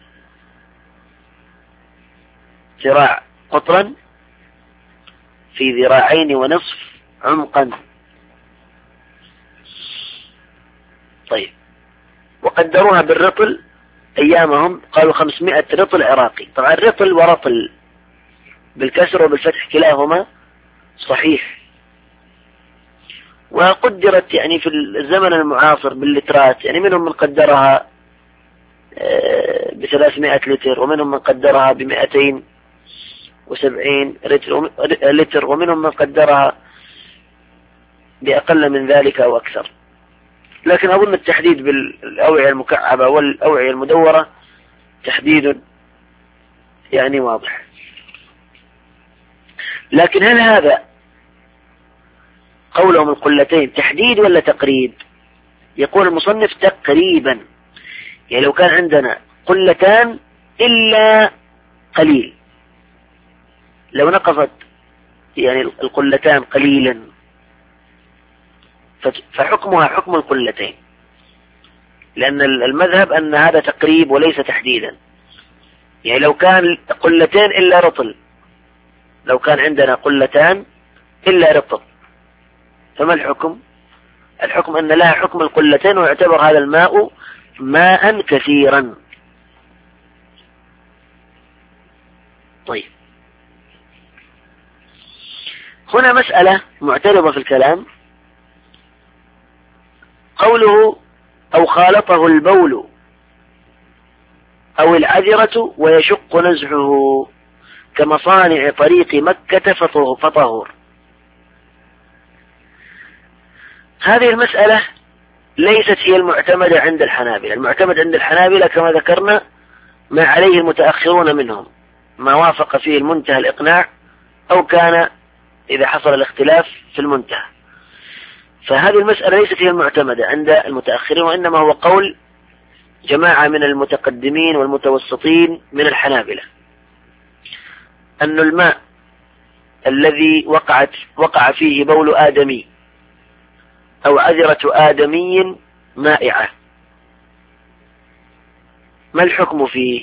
ذراع قطرا في ذراعين ونصف عمقا. طيب وقدروها بالرطل أيامهم، قالوا خمسمائة رطل عراقي. طبعا الرطل ورطل بالكسر وبالفتح كلاهما صحيح، وقدرت يعني في الزمن المعاصر باللترات، يعني منهم من قدرها بثلاثمائة لتر، ومنهم من قدرها بمائتين وسبعين لتر، ومنهم من قدرها بأقل من ذلك أو أكثر. لكن أظن التحديد بالأوعية المكعبة والأوعية المدورة تحديد يعني واضح. لكن هل هذا قولهم القلتين تحديد ولا تقريب؟ يقول المصنف تقريبا، يعني لو كان عندنا قلتان إلا قليل، لو نقصت يعني القلتان قليلا فحكمها حكم القلتين، لأن المذهب أن هذا تقريب وليس تحديدا. يعني لو كان قلتين إلا رطل، لو كان عندنا قلتان إلا رطل فما الحكم؟ الحكم أن لها حكم القلتين، ويعتبر هذا الماء ماء كثيرا. طيب هنا مسألة معترضة في الكلام، قوله أو خالطه البول أو العذرة ويشق نزعه. كمصانع طريق مكة فطهور. هذه المسألة ليست هي المعتمدة عند الحنابلة. المعتمد عند الحنابلة كما ذكرنا ما عليه المتأخرون منهم، ما وافق فيه المنتهى الإقناع أو كان إذا حصل الاختلاف في المنتهى. فهذه المسألة ليست هي المعتمدة عند المتأخرين، وإنما هو قول جماعة من المتقدمين والمتوسطين من الحنابلة، أن الماء الذي وقعت وقع فيه بول آدمي أو عذرة آدمي مائعة ما الحكم فيه؟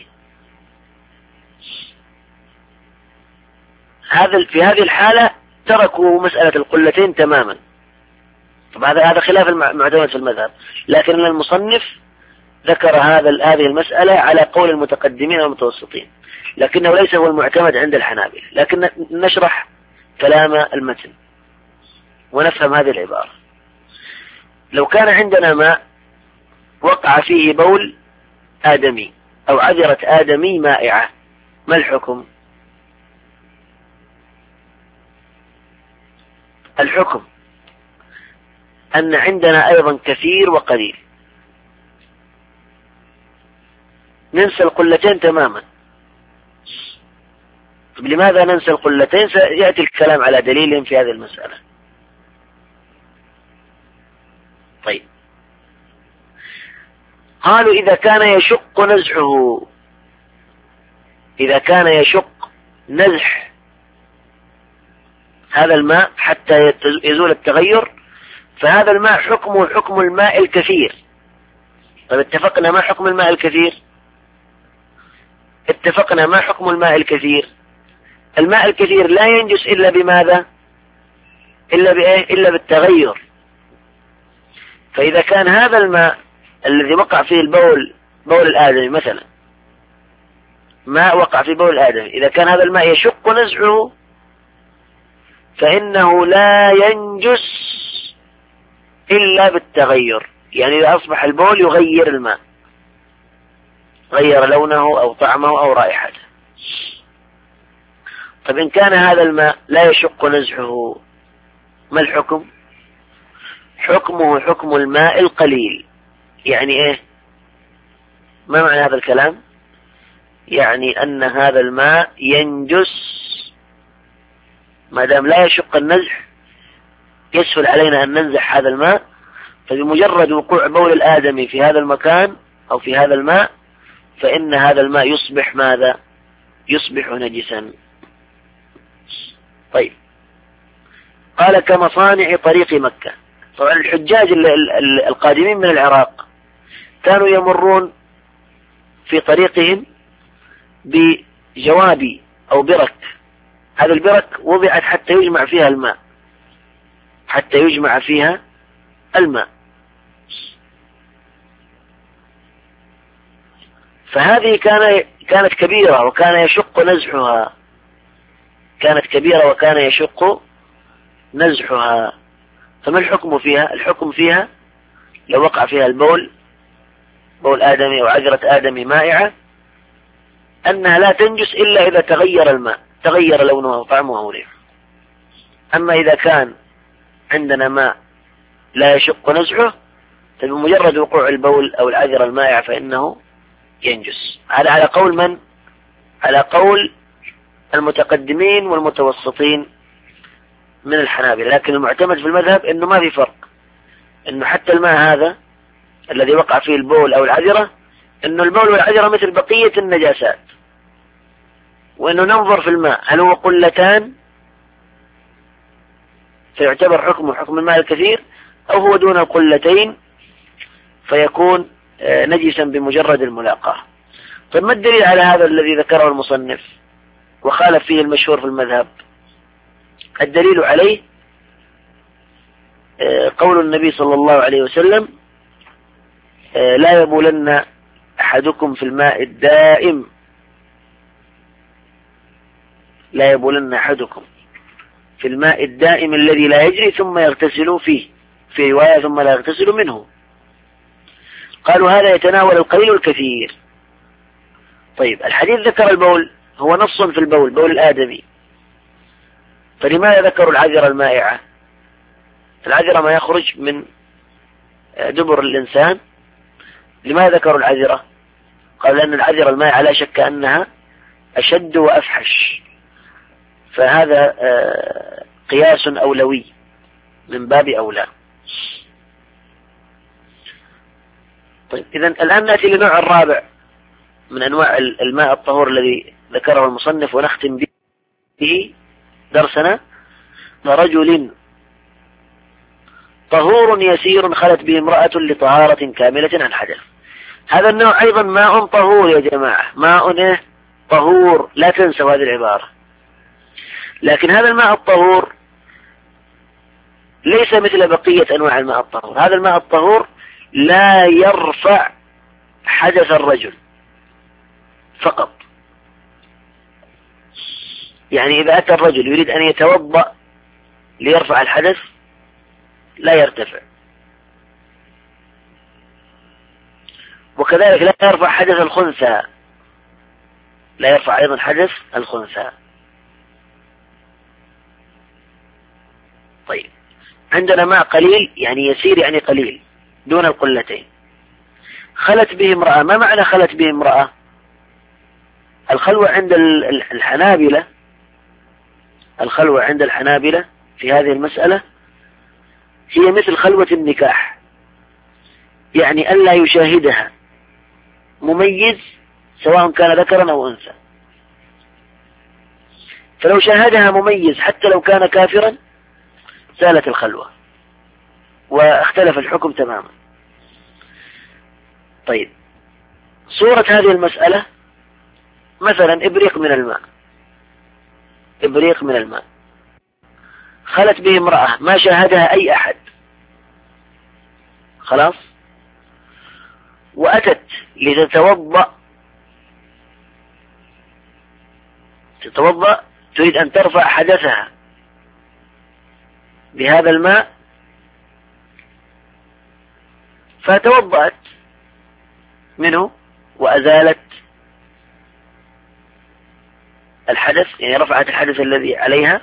هذا في هذه الحالة تركوا مسألة القلتين تماما. طبعا هذا هذا خلاف المعتمد في المذهب، لكن المصنف ذكر هذا هذه المسألة على قول المتقدمين والمتوسطين، لكنه ليس هو المعتمد عند الحنابلة. لكن نشرح كلام المتن ونفهم هذه العبارة. لو كان عندنا ماء وقع فيه بول آدمي أو عذرة آدمي مائعة ما الحكم؟ الحكم أن عندنا أيضا كثير وقليل، ننسى القلتين تماما. طيب لماذا ننسى القلتين؟ سيأتي الكلام على دليلهم في هذه المسألة. طيب قالوا إذا كان يشق نزحه، إذا كان يشق نزح هذا الماء حتى يزول التغير، فهذا الماء حكمه حكم الماء الكثير. طيب اتفقنا ما حكم الماء الكثير؟ اتفقنا ما حكم الماء الكثير؟ الماء الكثير لا ينجس إلا بماذا؟ إلا بإيه؟ إلا بالتغير. فإذا كان هذا الماء الذي وقع فيه البول بول الآدمي مثلا، ماء وقع في بول الآدمي، إذا كان هذا الماء يشق نزعه فإنه لا ينجس إلا بالتغير. يعني إذا أصبح البول يغير الماء، غير لونه أو طعمه أو رائحته. طيب إن كان هذا الماء لا يشق نزحه ما الحكم؟ حكمه حكم الماء القليل. يعني إيه؟ ما معنى هذا الكلام؟ يعني أن هذا الماء ينجس ما دام لا يشق النزح، يسهل علينا أن ننزح هذا الماء، فبمجرد وقوع بول الآدمي في هذا المكان أو في هذا الماء فإن هذا الماء يصبح ماذا؟ يصبح نجسا. طيب قال كمصانع طريق مكة. طبعا الحجاج القادمين من العراق كانوا يمرون في طريقهم بجوابي أو برك. هذا البرك وضعت حتى يجمع فيها الماء، حتى يجمع فيها الماء. فهذه كان كانت كبيرة وكان يشق نزحها، كانت كبيرة وكان يشق نزحها. فما الحكم فيها؟ الحكم فيها لو وقع فيها البول بول آدمي أو عذرة آدمي مائعة أنها لا تنجس إلا إذا تغير الماء، تغير لونه وطعمه وريحه. أما إذا كان عندنا ماء لا يشق نزحه فبمجرد وقوع البول أو العذرة المائعة فإنه ينجس. هذا على قول من؟ على قول المتقدمين والمتوسطين من الحنابلة. لكن المعتمد في المذهب إنه ما في فرق، إنه حتى الماء هذا الذي وقع فيه البول أو العذرة إنه البول والعذرة مثل بقية النجاسات، وإنه ننظر في الماء هل هو قلتان فيعتبر حكمه حكم الماء الكثير، أو هو دون القلتين فيكون نجسا بمجرد الملاقاة. طيب ما الدليل على هذا الذي ذكره المصنف وخالف فيه المشهور في المذهب؟ الدليل عليه قول النبي صلى الله عليه وسلم لا يبولن أحدكم في الماء الدائم، لا يبولن أحدكم في الماء الدائم الذي لا يجري ثم يغتسل فيه، في رواية ثم لا يغتسل منه. قالوا هذا يتناول القليل والكثير. طيب الحديث ذكر البول هو نص في البول، بول الآدمي، فلماذا ذكروا العذرة المائعة؟ العذرة ما يخرج من دبر الإنسان، لماذا ذكروا العذرة؟ قال لأن العذرة المائعة لا شك أنها أشد وأفحش، فهذا قياس أولوي من باب أولى. طيب إذن الآن نأتي للنوع الرابع من أنواع الماء الطهور الذي ذكره المصنف ونختم به درسنا. رجل طهور يسير خلت به امرأة لطهارة كاملة عن حدث. هذا النوع أيضا ماء طهور يا جماعة، ماء طهور، لا تنسوا هذه العبارة. لكن هذا الماء الطهور ليس مثل بقية أنواع الماء الطهور. هذا الماء الطهور لا يرفع حدث الرجل فقط. يعني إذا أتى الرجل يريد أن يتوضأ ليرفع الحدث لا يرتفع، وكذلك لا يرفع حدث الخنثى، لا يرفع أيضا حدث الخنثى. طيب عندنا ماء قليل، يعني يسير يعني قليل دون القلتين، خلت به امرأة. ما معنى خلت به امرأة؟ الخلوة عند الحنابلة الخلوة عند الحنابلة في هذه المسألة هي مثل خلوة النكاح، يعني ألا يشاهدها مميز سواء كان ذكرا أو أنثى. فلو شاهدها مميز حتى لو كان كافرا زالت الخلوة واختلف الحكم تماما. طيب صورة هذه المسألة مثلا إبريق من الماء، إبريق من الماء خلت به امرأة ما شاهدها أي أحد، خلاص، وأتت لتتوضأ تتوضأ تريد أن ترفع حدثها بهذا الماء، فتوضأت منه وأزالت الحدث، يعني رفعت الحدث الذي عليها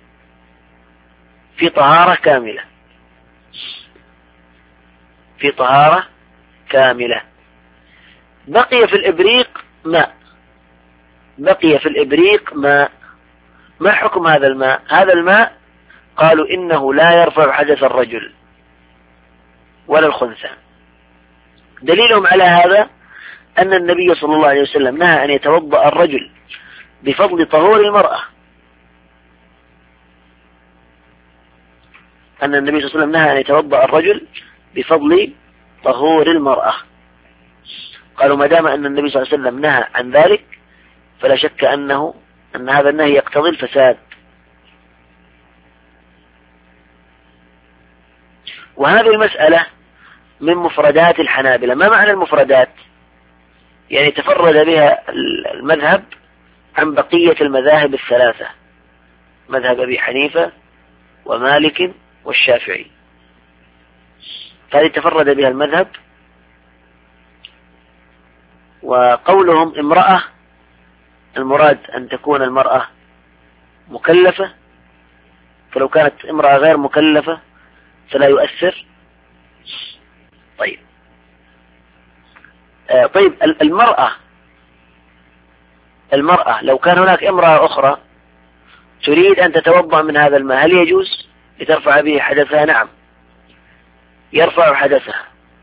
في طهارة كاملة، في طهارة كاملة. بقي في الإبريق ماء، بقي في الإبريق ماء. ما حكم هذا الماء؟ هذا الماء قالوا إنه لا يرفع حدث الرجل ولا الخنثى. دليلهم على هذا أن النبي صلى الله عليه وسلم نهى أن يتوضأ الرجل بفضل طهور المرأة، أن النبي صلى الله عليه وسلم نهى أن يتوضأ الرجل بفضل طهور المرأة. قالوا ما دام أن النبي صلى الله عليه وسلم نهى عن ذلك فلا شك أنه أن هذا النهي يقتضي الفساد. وهذه المسألة من مفردات الحنابلة. ما معنى المفردات؟ يعني تفرد بها المذهب عن بقية المذاهب الثلاثة، مذهب أبي حنيفة ومالك والشافعي، فهذه تفرد بها المذهب. وقولهم امرأة المراد أن تكون المرأة مكلفة، فلو كانت امرأة غير مكلفة فلا يؤثر. طيب آه طيب المرأة المرأة لو كان هناك امرأة أخرى تريد أن تتوضأ من هذا الماء هل يجوز لترفع به حدثها؟ نعم، يرفع حدثها،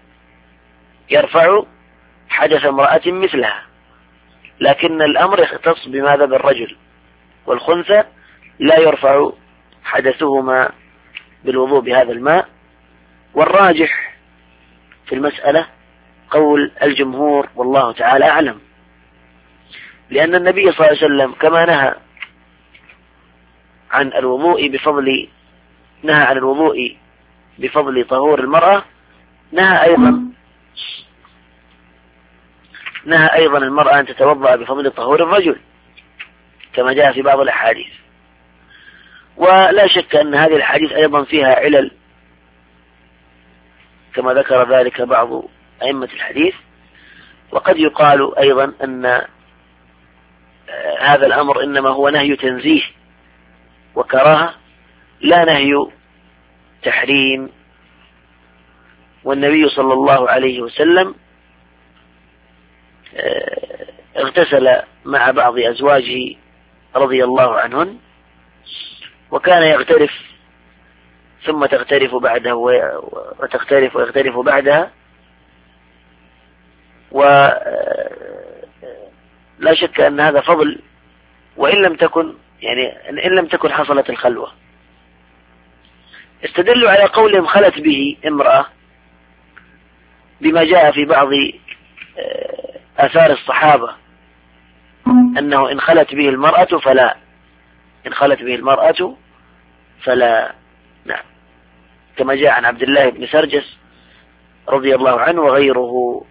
يرفع حدث امرأة مثلها، لكن الأمر يختص بماذا؟ بالرجل، والخنثى لا يرفع حدثهما بالوضوء بهذا الماء. والراجح في المسألة قول الجمهور والله تعالى أعلم، لأن النبي صلى الله عليه وسلم كما نهى عن الوضوء بفضل نهى عن الوضوء بفضل طهور المرأة، نهى أيضا نهى أيضا المرأة أن تتوضأ بفضل طهور الرجل كما جاء في بعض الأحاديث. ولا شك أن هذه الحديث أيضا فيها علل كما ذكر ذلك بعض أئمة الحديث. وقد يقال أيضا أن هذا الأمر إنما هو نهي تنزيه وكراهة لا نهي تحريم. والنبي صلى الله عليه وسلم اغتسل مع بعض أزواجه رضي الله عنهن، وكان يغترف ثم تغترف بعده وتغترف ويغترف بعدها، ولا شك أن هذا فضل، وإن لم تكن يعني إن لم تكن حصلت الخلوة. استدلوا على قولهم خلت به امرأة بما جاء في بعض آثار الصحابة أنه إن خلت به المرأة فلا إن خلت به المرأة فلا نعم، كما جاء عن عبد الله بن سرجس رضي الله عنه وغيره.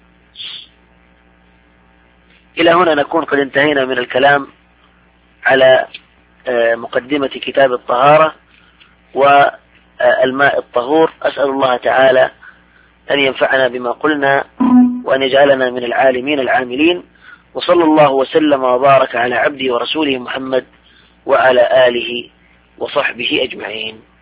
إلى هنا نكون قد انتهينا من الكلام على مقدمة كتاب الطهارة والماء الطهور. أسأل الله تعالى أن ينفعنا بما قلنا وأن يجعلنا من العالمين العاملين، وصلى الله وسلم وبارك على عبده ورسوله محمد وعلى آله وصحبه أجمعين.